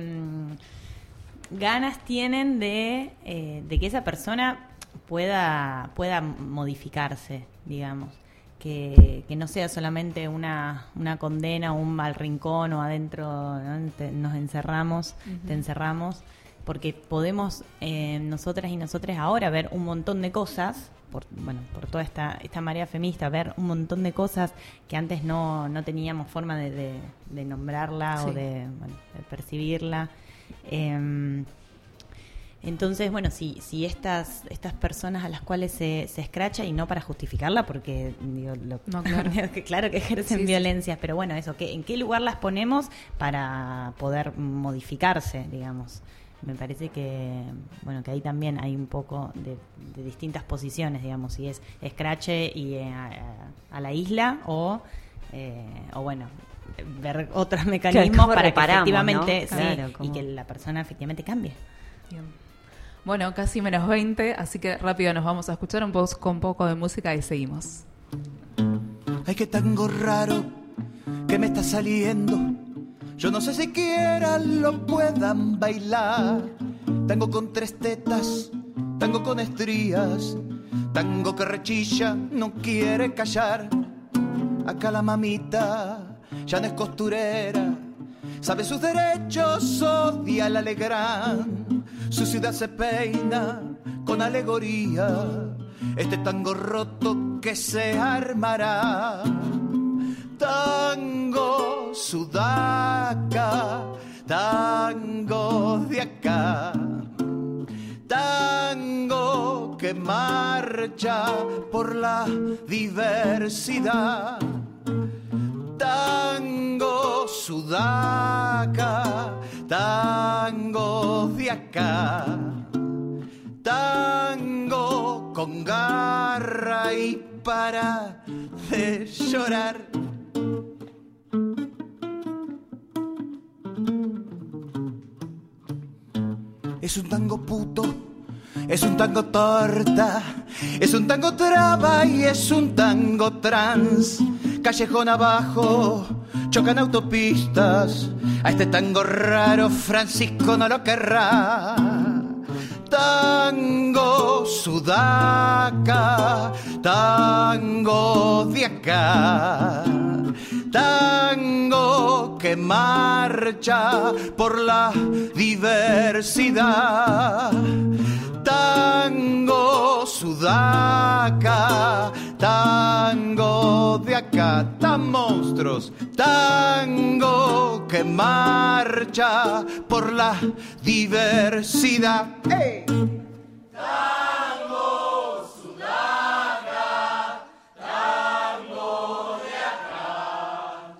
ganas tienen de que esa persona pueda modificarse, digamos, que no sea solamente una condena o un mal rincón o adentro, ¿no? Nos encerramos, te encerramos, porque podemos nosotras y nosotros ahora ver un montón de cosas, por toda esta marea feminista, ver un montón de cosas que antes no teníamos forma de nombrarla o de percibirla. Entonces, bueno, si estas personas a las cuales se escracha, y no para justificarla, porque digo, claro que ejercen violencias, pero bueno, eso, ¿en qué lugar las ponemos para poder modificarse, digamos? Me parece que ahí también hay un poco de distintas posiciones, digamos, si es escrache y a la isla o bueno, ver otros mecanismos para que efectivamente, ¿no? Claro, y que la persona efectivamente cambie. Bien. Bueno, casi menos 20, así que rápido nos vamos a escuchar un poco de música y seguimos. Ay, qué tango raro que me está saliendo. Yo no sé siquiera lo puedan bailar. Tango con 3 tetas, tango con estrías, tango que rechilla, no quiere callar. Acá la mamita ya no es costurera, sabe sus derechos, odia el alegrán. Su ciudad se peina con alegoría. Este tango roto que se armará. Tango sudaca, tango de acá. Tango que marcha por la diversidad. Tango sudaca, tango de acá, tango con garra y para de llorar. Es un tango puto, es un tango torta, es un tango traba y es un tango trans. Callejón abajo, chocan autopistas, a este tango raro Francisco no lo querrá. Tango sudaca, tango de acá, tango que marcha por la diversidad. Tango sudaca, tango de acá, tan monstruos. Tango que marcha por la diversidad. ¡Hey! Tango sudaca, tango de acá,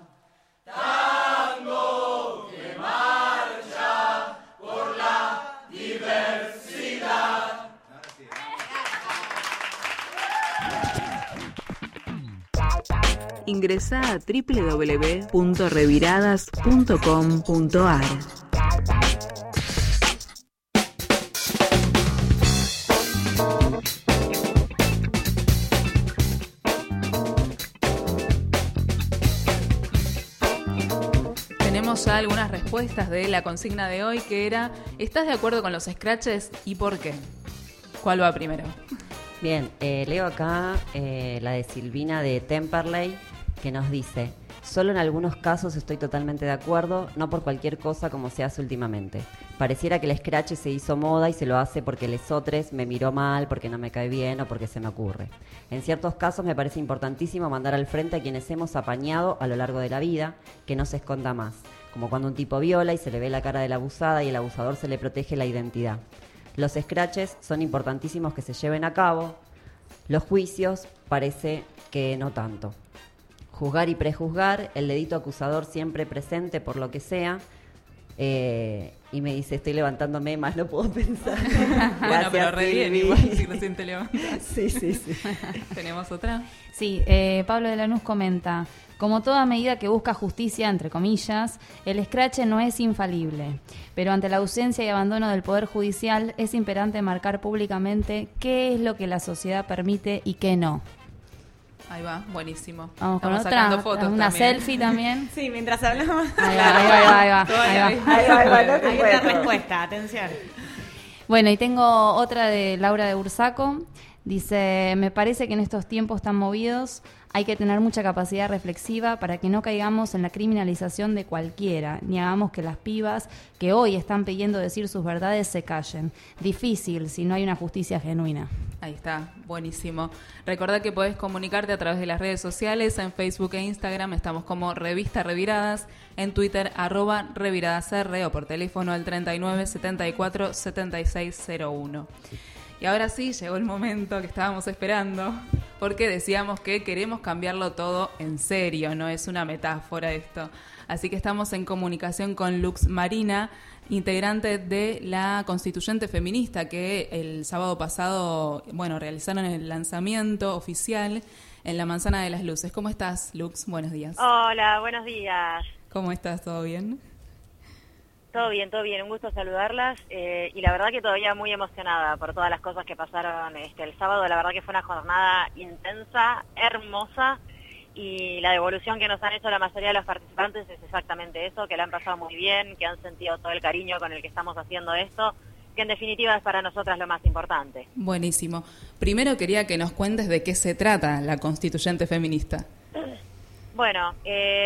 tango que marcha por la diversidad. Ingresá a www.reviradas.com.ar. Tenemos ya algunas respuestas de la consigna de hoy, que era: ¿estás de acuerdo con los scratches y por qué? ¿Cuál va primero? Bien, leo acá la de Silvina de Temperley, que nos dice: solo en algunos casos estoy totalmente de acuerdo, no por cualquier cosa como se hace últimamente. Pareciera que el scratch se hizo moda y se lo hace porque lesotres me miró mal, porque no me cae bien o porque se me ocurre. En ciertos casos me parece importantísimo mandar al frente a quienes hemos apañado a lo largo de la vida, que no se esconda más, como cuando un tipo viola y se le ve la cara de la abusada y el abusador se le protege la identidad. Los scratches son importantísimos que se lleven a cabo. Los juicios parece que no tanto. Juzgar y prejuzgar, el dedito acusador siempre presente por lo que sea. Y me dice: estoy levantándome, más no puedo pensar. Bueno, pero re bien, igual si recién te levantas. Sí. ¿Tenemos otra? Sí, Pablo de Lanús comenta: como toda medida que busca justicia, entre comillas, el scratch no es infalible, pero ante la ausencia y abandono del Poder Judicial es imperante marcar públicamente qué es lo que la sociedad permite y qué no. Ahí va, buenísimo. Vamos con Estamos otra, sacando fotos una también. selfie también. Sí, mientras hablamos. Ahí va. Hay una respuesta, atención. Bueno, y tengo otra de Laura de Bursaco. Dice: me parece que en estos tiempos tan movidos hay que tener mucha capacidad reflexiva para que no caigamos en la criminalización de cualquiera, ni hagamos que las pibas que hoy están pidiendo decir sus verdades se callen. Difícil si no hay una justicia genuina. Ahí está, buenísimo. Recordá que podés comunicarte a través de las redes sociales, en Facebook e Instagram estamos como Revista Reviradas, en Twitter @reviradasr o por teléfono al 39 74 7601. Y ahora sí, llegó el momento que estábamos esperando, porque decíamos que queremos cambiarlo todo en serio, no es una metáfora esto. Así que estamos en comunicación con Lux Marina, integrante de la Constituyente Feminista, que el sábado pasado, realizaron el lanzamiento oficial en la Manzana de las Luces. ¿Cómo estás, Lux? Buenos días. Hola, buenos días. ¿Cómo estás? ¿Todo bien? Todo bien, un gusto saludarlas y la verdad que todavía muy emocionada por todas las cosas que pasaron el sábado. La verdad que fue una jornada intensa, hermosa, y la devolución que nos han hecho la mayoría de los participantes es exactamente eso, que la han pasado muy bien, que han sentido todo el cariño con el que estamos haciendo esto, que en definitiva es para nosotras lo más importante. Buenísimo. Primero quería que nos cuentes de qué se trata la Constituyente Feminista. Bueno,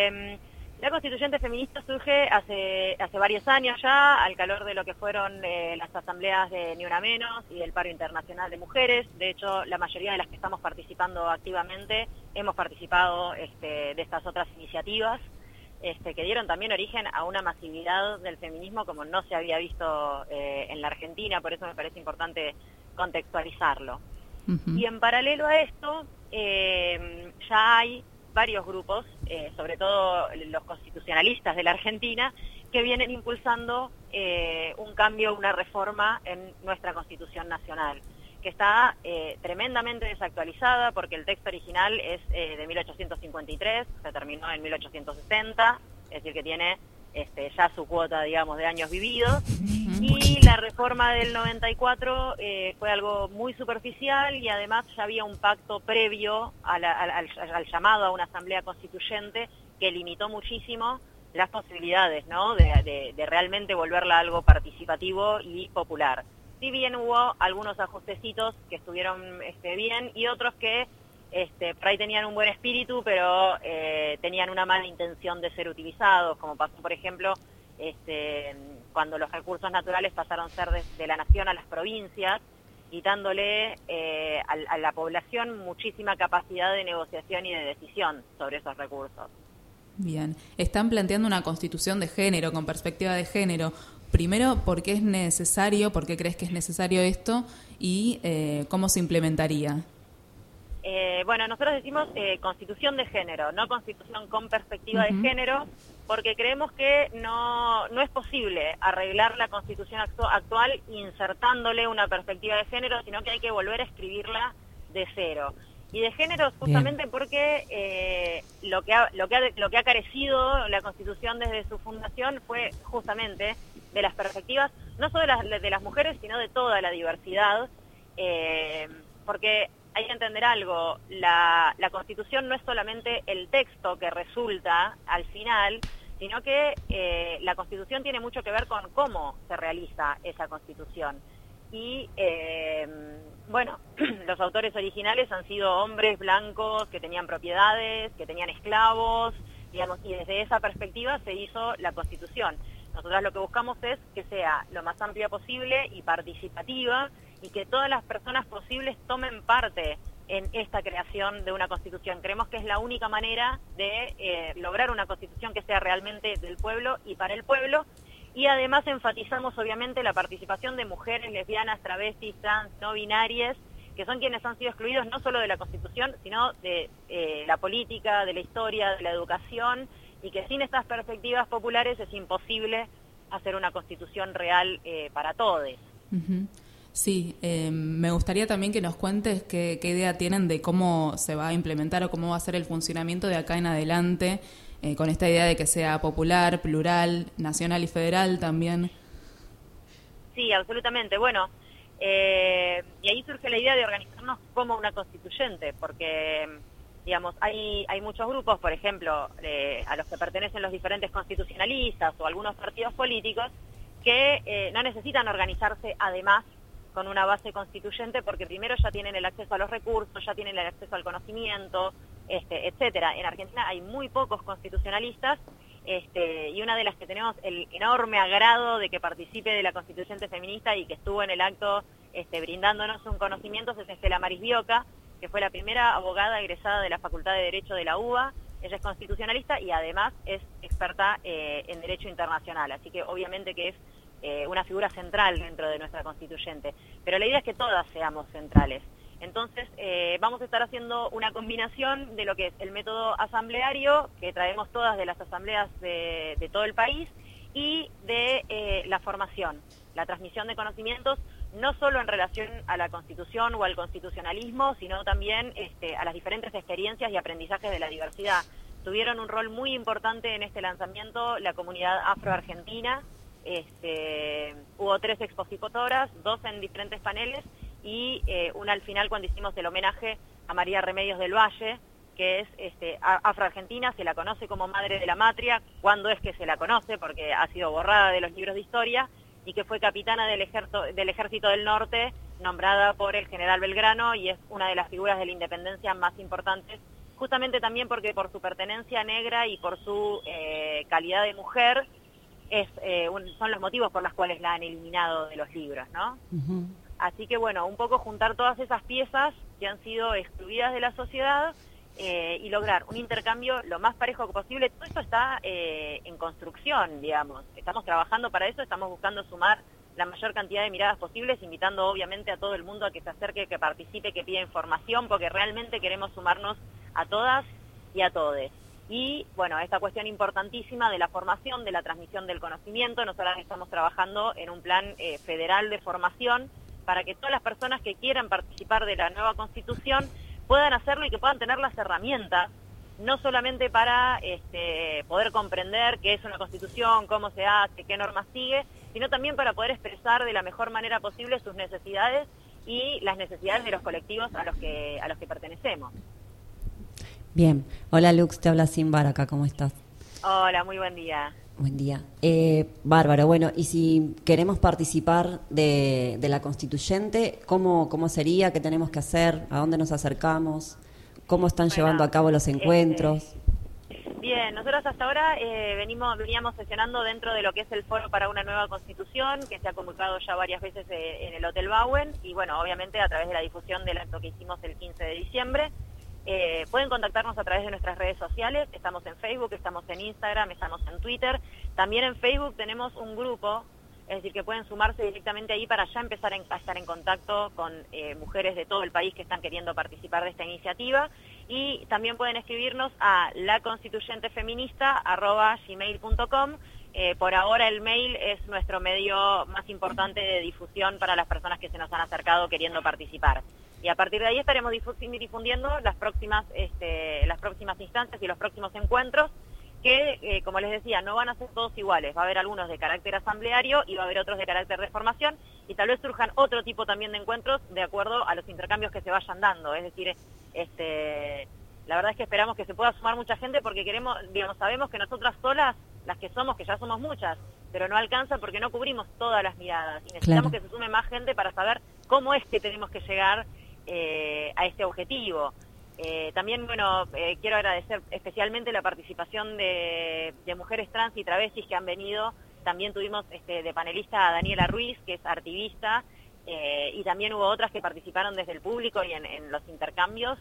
la Constituyente Feminista surge hace varios años ya, al calor de lo que fueron las asambleas de Ni Una Menos y del Paro Internacional de Mujeres. De hecho, la mayoría de las que estamos participando activamente hemos participado de estas otras iniciativas que dieron también origen a una masividad del feminismo como no se había visto en la Argentina, por eso me parece importante contextualizarlo. Uh-huh. Y en paralelo a esto, ya hay varios grupos, sobre todo los constitucionalistas de la Argentina, que vienen impulsando un cambio, una reforma en nuestra Constitución Nacional, que está tremendamente desactualizada porque el texto original es de 1853, se terminó en 1860, es decir que tiene ya su cuota, digamos, de años vividos, y la reforma del 94 fue algo muy superficial y además ya había un pacto previo al llamado a una asamblea constituyente que limitó muchísimo las posibilidades, ¿no?, de realmente volverla algo participativo y popular. Si bien hubo algunos ajustecitos que estuvieron bien y otros que por ahí tenían un buen espíritu, pero tenían una mala intención de ser utilizados, como pasó, por ejemplo, cuando los recursos naturales pasaron a ser de la nación a las provincias, quitándole a la población muchísima capacidad de negociación y de decisión sobre esos recursos. Bien, están planteando una constitución de género, con perspectiva de género. Primero, ¿por qué es necesario, por qué crees que es necesario esto y cómo se implementaría? Bueno, nosotros decimos constitución de género, no constitución con perspectiva de género, porque creemos que no es posible arreglar la constitución actual insertándole una perspectiva de género, sino que hay que volver a escribirla de cero. Y de género justamente porque lo que ha carecido la Constitución desde su fundación fue justamente de las perspectivas, no solo de las mujeres, sino de toda la diversidad, porque hay que entender algo, la Constitución no es solamente el texto que resulta al final, sino que la Constitución tiene mucho que ver con cómo se realiza esa Constitución. Y bueno, los autores originales han sido hombres blancos que tenían propiedades, que tenían esclavos, digamos, y desde esa perspectiva se hizo la Constitución. Nosotros lo que buscamos es que sea lo más amplia posible y participativa y que todas las personas posibles tomen parte en esta creación de una Constitución. Creemos que es la única manera de lograr una Constitución que sea realmente del pueblo y para el pueblo. Y además enfatizamos obviamente la participación de mujeres, lesbianas, travestis, trans, no binarias, que son quienes han sido excluidos no solo de la Constitución, sino de la política, de la historia, de la educación, y que sin estas perspectivas populares es imposible hacer una Constitución real para todos. Sí, me gustaría también que nos cuentes qué idea tienen de cómo se va a implementar o cómo va a ser el funcionamiento de acá en adelante, con esta idea de que sea popular, plural, nacional y federal también. Sí, absolutamente. Bueno, y ahí surge la idea de organizarnos como una constituyente, porque, digamos, hay muchos grupos, por ejemplo, a los que pertenecen los diferentes constitucionalistas o algunos partidos políticos, que no necesitan organizarse además con una base constituyente, porque primero ya tienen el acceso a los recursos, ya tienen el acceso al conocimiento, etcétera. En Argentina hay muy pocos constitucionalistas, y una de las que tenemos el enorme agrado de que participe de la Constituyente Feminista y que estuvo en el acto brindándonos un conocimiento es Estela Maris Bioca, que fue la primera abogada egresada de la Facultad de Derecho de la UBA. Ella es constitucionalista y además es experta en Derecho Internacional, así que obviamente que es una figura central dentro de nuestra constituyente. Pero la idea es que todas seamos centrales. Entonces vamos a estar haciendo una combinación de lo que es el método asambleario, que traemos todas de las asambleas de todo el país, y de la formación, la transmisión de conocimientos, no solo en relación a la Constitución o al constitucionalismo, sino también a las diferentes experiencias y aprendizajes de la diversidad. Tuvieron un rol muy importante en este lanzamiento la comunidad afro-argentina. Hubo 3 expositoras, 2 en diferentes paneles y una al final cuando hicimos el homenaje a María Remedios del Valle, que es afro-argentina, se la conoce como Madre de la Matria. ¿Cuándo es que se la conoce? Porque ha sido borrada de los libros de historia, y que fue capitana del Ejército del Norte, nombrada por el general Belgrano, y es una de las figuras de la independencia más importantes, justamente también porque por su pertenencia negra y por su calidad de mujer, son los motivos por los cuales la han eliminado de los libros, ¿no? Así que bueno, un poco juntar todas esas piezas que han sido excluidas de la sociedad y lograr un intercambio lo más parejo posible. Todo esto está en construcción, digamos. Estamos trabajando para eso, estamos buscando sumar la mayor cantidad de miradas posibles, invitando obviamente a todo el mundo a que se acerque, que participe, que pida información, porque realmente queremos sumarnos a todas y a todes. Y bueno, esta cuestión importantísima de la formación, de la transmisión del conocimiento, nosotros estamos trabajando en un plan federal de formación para que todas las personas que quieran participar de la nueva Constitución puedan hacerlo y que puedan tener las herramientas no solamente para poder comprender qué es una constitución, cómo se hace, qué normas sigue, sino también para poder expresar de la mejor manera posible sus necesidades y las necesidades de los colectivos a los que pertenecemos. Bien. Hola Lux, te habla Simbar acá, ¿cómo estás? Hola, muy buen día. Buen día. Bárbaro, bueno, y si queremos participar de la constituyente, ¿cómo sería? ¿Qué tenemos que hacer? ¿A dónde nos acercamos? ¿Cómo están llevando a cabo los encuentros? Bien, nosotros hasta ahora veníamos sesionando dentro de lo que es el Foro para una Nueva Constitución, que se ha convocado ya varias veces en el Hotel Bauen, y bueno, obviamente a través de la difusión del acto que hicimos el 15 de diciembre. Pueden contactarnos a través de nuestras redes sociales, estamos en Facebook, estamos en Instagram, estamos en Twitter. También en Facebook tenemos un grupo, es decir, que pueden sumarse directamente ahí para ya empezar a estar en contacto con mujeres de todo el país que están queriendo participar de esta iniciativa. Y también pueden escribirnos a laconstituyentefeminista@gmail.com. Por ahora el mail es nuestro medio más importante de difusión para las personas que se nos han acercado queriendo participar. Y a partir de ahí estaremos difundiendo las próximas instancias y los próximos encuentros que, como les decía, no van a ser todos iguales. Va a haber algunos de carácter asambleario y va a haber otros de carácter de formación, y tal vez surjan otro tipo también de encuentros de acuerdo a los intercambios que se vayan dando. Es decir, la verdad es que esperamos que se pueda sumar mucha gente porque sabemos que nosotras solas, las que ya somos muchas, pero no alcanza porque no cubrimos todas las miradas y necesitamos que se sume más gente para saber cómo es que tenemos que llegar a este objetivo. También, quiero agradecer especialmente la participación de mujeres trans y travestis que han venido. También tuvimos de panelista a Daniela Ruiz, que es artivista, y también hubo otras que participaron desde el público y en los intercambios,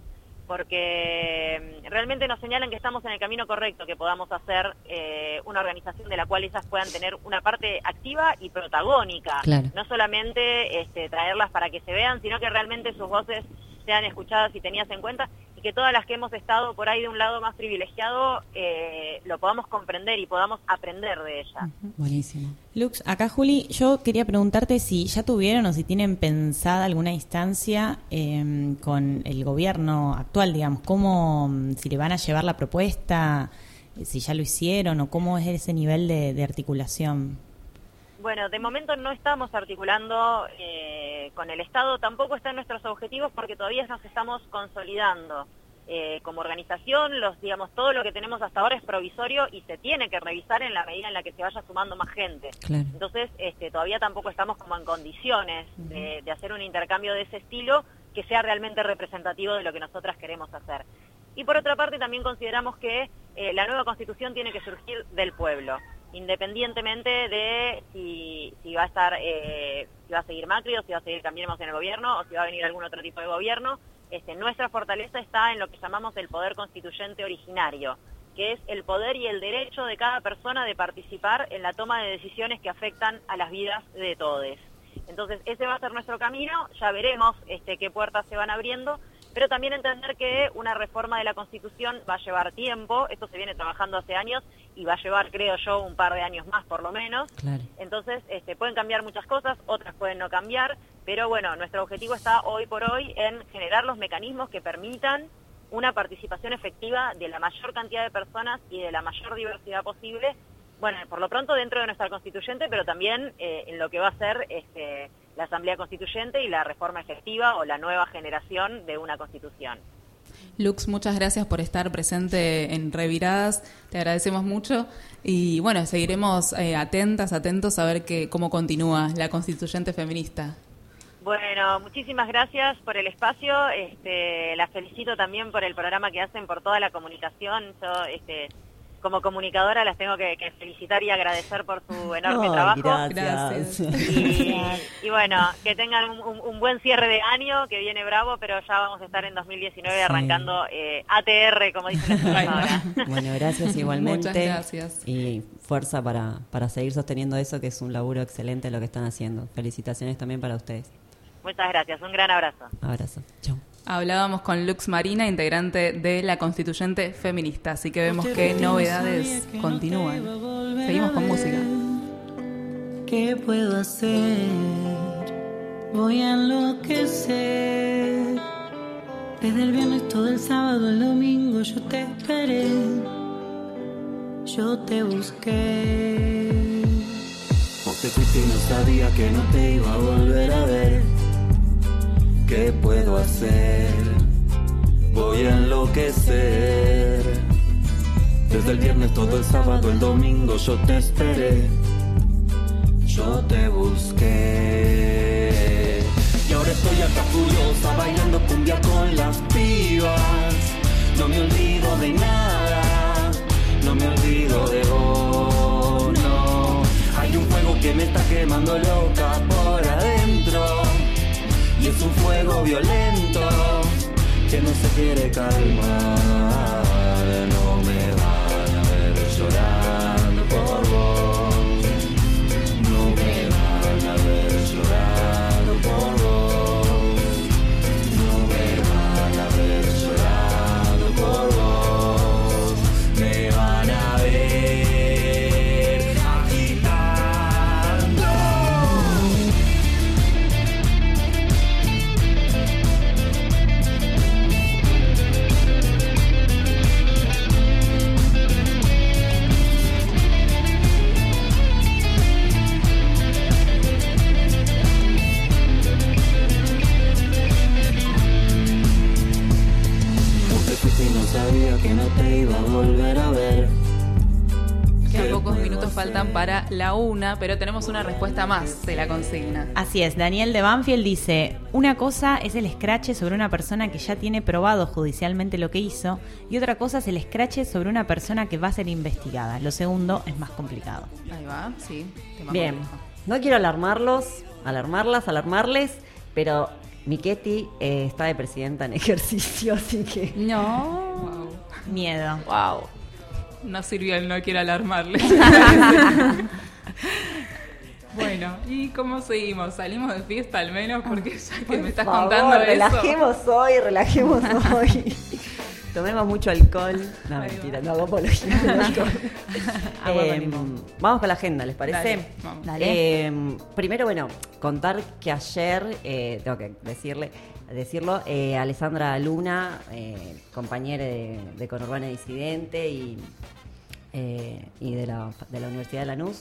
porque realmente nos señalan que estamos en el camino correcto, que podamos hacer una organización de la cual ellas puedan tener una parte activa y protagónica. Claro. No solamente traerlas para que se vean, sino que realmente sus voces sean escuchadas y tenidas en cuenta, y que todas las que hemos estado por ahí de un lado más privilegiado lo podamos comprender y podamos aprender de ella. Buenísimo. Lux, acá Juli, yo quería preguntarte si ya tuvieron o si tienen pensada alguna instancia con el gobierno actual, digamos, si le van a llevar la propuesta, si ya lo hicieron o cómo es ese nivel de articulación. Bueno, de momento no estamos articulando con el Estado, tampoco está en nuestros objetivos porque todavía nos estamos consolidando como organización. Todo lo que tenemos hasta ahora es provisorio y se tiene que revisar en la medida en la que se vaya sumando más gente. Claro. Entonces, todavía tampoco estamos como en condiciones de hacer un intercambio de ese estilo que sea realmente representativo de lo que nosotras queremos hacer. Y por otra parte, también consideramos que la nueva Constitución tiene que surgir del pueblo, independientemente de si va a estar, si va a seguir Macri o si va a seguir Cambiemos en el gobierno o si va a venir algún otro tipo de gobierno. Nuestra fortaleza está en lo que llamamos el poder constituyente originario, que es el poder y el derecho de cada persona de participar en la toma de decisiones que afectan a las vidas de todos. Entonces, ese va a ser nuestro camino, ya veremos qué puertas se van abriendo, pero también entender que una reforma de la Constitución va a llevar tiempo. Esto se viene trabajando hace años y va a llevar, creo yo, un par de años más por lo menos. Claro. Entonces, pueden cambiar muchas cosas, otras pueden no cambiar, pero bueno, nuestro objetivo está hoy por hoy en generar los mecanismos que permitan una participación efectiva de la mayor cantidad de personas y de la mayor diversidad posible, bueno, por lo pronto dentro de nuestra constituyente, pero también en lo que va a ser la Asamblea Constituyente y la reforma efectiva o la nueva generación de una constitución. Lux, muchas gracias por estar presente en Reviradas, te agradecemos mucho y bueno, seguiremos atentos a ver cómo continúa la constituyente feminista. Bueno, muchísimas gracias por el espacio, la felicito también por el programa que hacen, por toda la comunicación. Yo, como comunicadora las tengo que felicitar y agradecer por su enorme trabajo. Gracias. Y bueno, que tengan un buen cierre de año, que viene bravo, pero ya vamos a estar en 2019 arrancando ATR, como dicen ahora. Bueno, gracias igualmente. Muchas gracias. Y fuerza para seguir sosteniendo eso, que es un laburo excelente lo que están haciendo. Felicitaciones también para ustedes. Muchas gracias, un gran abrazo. Abrazo. Chau. Hablábamos con Lux Marina, integrante de la Constituyente Feminista, así que vemos qué novedades continúan. Seguimos con música. ¿Qué puedo hacer? Voy a enloquecer. Desde el viernes todo el sábado, el domingo yo te esperé, yo te busqué. Vos te fuiste y no sabía que no te iba a volver a ver. ¿Qué puedo hacer? Voy a enloquecer. Desde el viernes todo el sábado, el domingo yo te esperé, yo te busqué. Y ahora estoy acá furiosa bailando cumbia con las pibas. No me olvido de nada, no me olvido de vos, no. Hay un fuego que me está quemando loca por adentro, y es un fuego violento que no se quiere calmar. No me van a ver llorando por vos, no me van a ver llorando por vos, no me van a ver llorando por vos, me van a ver agitando. Sabía que no te iba a volver a ver. Quedan pocos minutos faltan para la 1, pero tenemos una respuesta más de la consigna. Así es, Daniel de Banfield dice: una cosa es el escrache sobre una persona que ya tiene probado judicialmente lo que hizo, y otra cosa es el escrache sobre una persona que va a ser investigada. Lo segundo es más complicado. Ahí va, sí. Bien, no quiero alarmarles, pero Michetti está de presidenta en ejercicio, así que... No. Wow. Miedo. Wow. No sirvió el no quiero alarmarle. Bueno, ¿y cómo seguimos? ¿Salimos de fiesta al menos? Porque ya que me estás contando eso... relajemos hoy. Tomemos mucho alcohol. No, mentira, no hago apología del alcohol. Vamos con la agenda, ¿les parece? Dale. Primero, bueno, contar que ayer, tengo que decirlo, Alessandra Luna, compañera de Conurbana Disidente y de la Universidad de Lanús,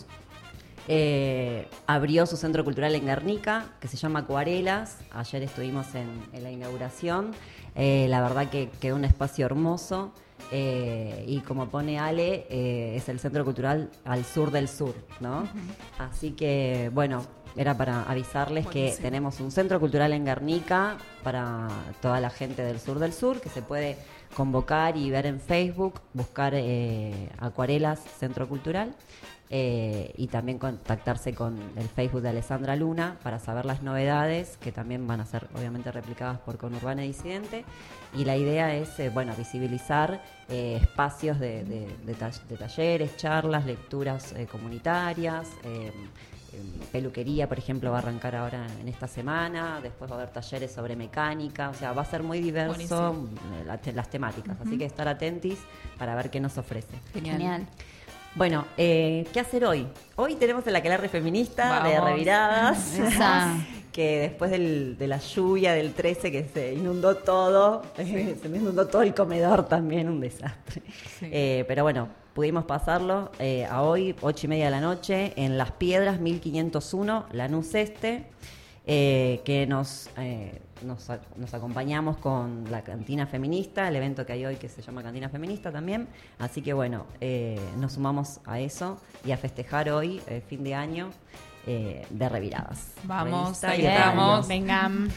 abrió su centro cultural en Guernica, que se llama Acuarelas. Ayer estuvimos en la inauguración. La verdad que quedó un espacio hermoso, y como pone Ale, es el centro cultural al sur del sur, ¿no? Uh-huh. Así que, bueno, era para avisarles Buenísimo. Que tenemos un centro cultural en Guernica para toda la gente del sur, que se puede convocar y ver en Facebook, buscar Acuarelas Centro Cultural. Y también contactarse con el Facebook de Alessandra Luna para saber las novedades, que también van a ser obviamente replicadas por Conurbana Disidente. Y la idea es visibilizar espacios de talleres, charlas, lecturas comunitarias, peluquería, por ejemplo, va a arrancar ahora en esta semana. Después va a haber talleres sobre mecánica, o sea, va a ser muy diverso las temáticas. Uh-huh. Así que estar atentis para ver qué nos ofrece. Genial. Bueno, ¿qué hacer hoy? Hoy tenemos el aquelarre feminista de Reviradas, que después de la lluvia del 13 que se inundó todo, se me inundó todo el comedor también, un desastre. Sí. Pero bueno, pudimos pasarlo a hoy, 8:30 de la noche, en Las Piedras, 1501, Lanús Este, que nos acompañamos con la Cantina Feminista, el evento que hay hoy que se llama Cantina Feminista también. Así que bueno, nos sumamos a eso y a festejar hoy, fin de año, de Reviradas. Vamos, ahí estamos. Vengan.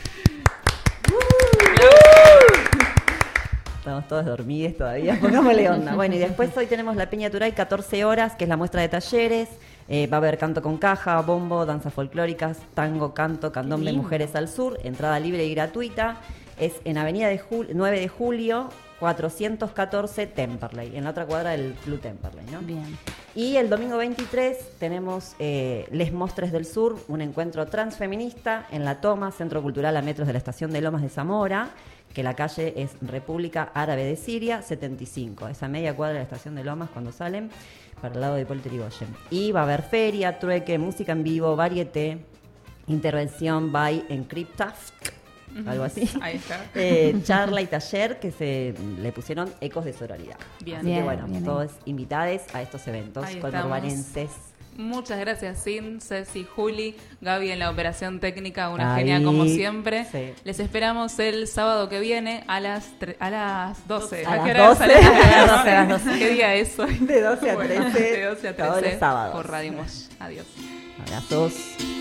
Estamos todos dormidos todavía, pongámosle onda. Bueno, y después hoy tenemos la Peña Turay, 14 horas, que es la muestra de talleres. Va a haber canto con caja, bombo, danzas folclóricas, tango, canto, candombe, mujeres al sur, entrada libre y gratuita. Es en Avenida 9 de Julio, 414 Temperley, en la otra cuadra del Club Temperley, ¿no? Bien. Y el domingo 23 tenemos Les Mostres del Sur, un encuentro transfeminista en La Toma, Centro Cultural a metros de la estación de Lomas de Zamora, que la calle es República Árabe de Siria, 75, esa media cuadra de la estación de Lomas cuando salen, para el lado de Hipólito Yrigoyen. Y va a haber feria, trueque, música en vivo, varieté, intervención by Encryptaft, algo así. Ahí está. Charla y taller que le pusieron ecos de sororidad. Bien. Así que bueno, bien. todos invitados a estos eventos conurbanoenses. Muchas gracias, Sin, Ceci, Juli, Gaby en la operación técnica, una Ahí, genia como siempre. sí. Les esperamos el sábado que viene a las 12. A qué las hora 12. sale? A las 12. ¿Qué día es hoy? De 12 a 13. Bueno, de 12 a 13 todos los sábados. por Radio Mosh. Adiós. Abrazos.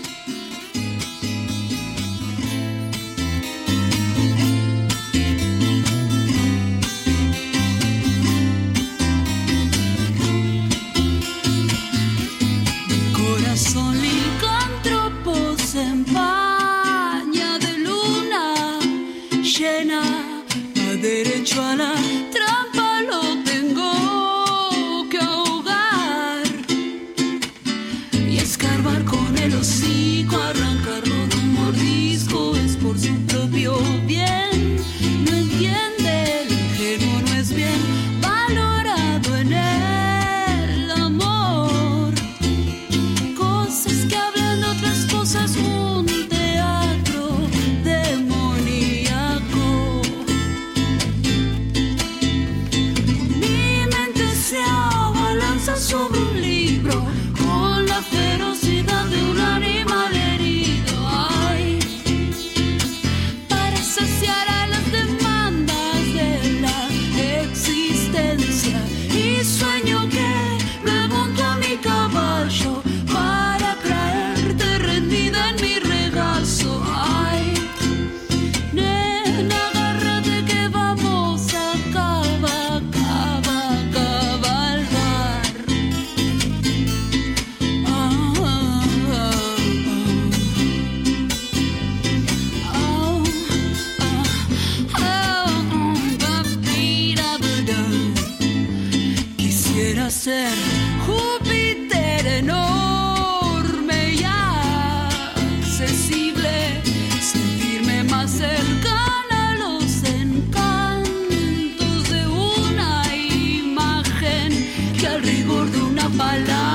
Corazón licántropo se empaña de luna llena, va derecho a la trampa, lo tengo que ahogar y escarbar con el hocico, arrancarlo de un mordisco, es por su propio bien. No entiende, el ingenuo no es bien valorado en el amor. Cosas que hablan de otras cosas, un teatro demoníaco. Mi mente se abalanza sobre un libro con la ferocidad de un animal herido. Ay, para saciar a las demandas de la existencia. Y sueño que me monto a mi caballo para traerte rendida en mi regazo. Ay, nena, agárrate que vamos a cabalgar. Quisiera ser Júpiter enorme y accesible, sentirme más cercana a los encantos de una imagen que al rigor de una palabra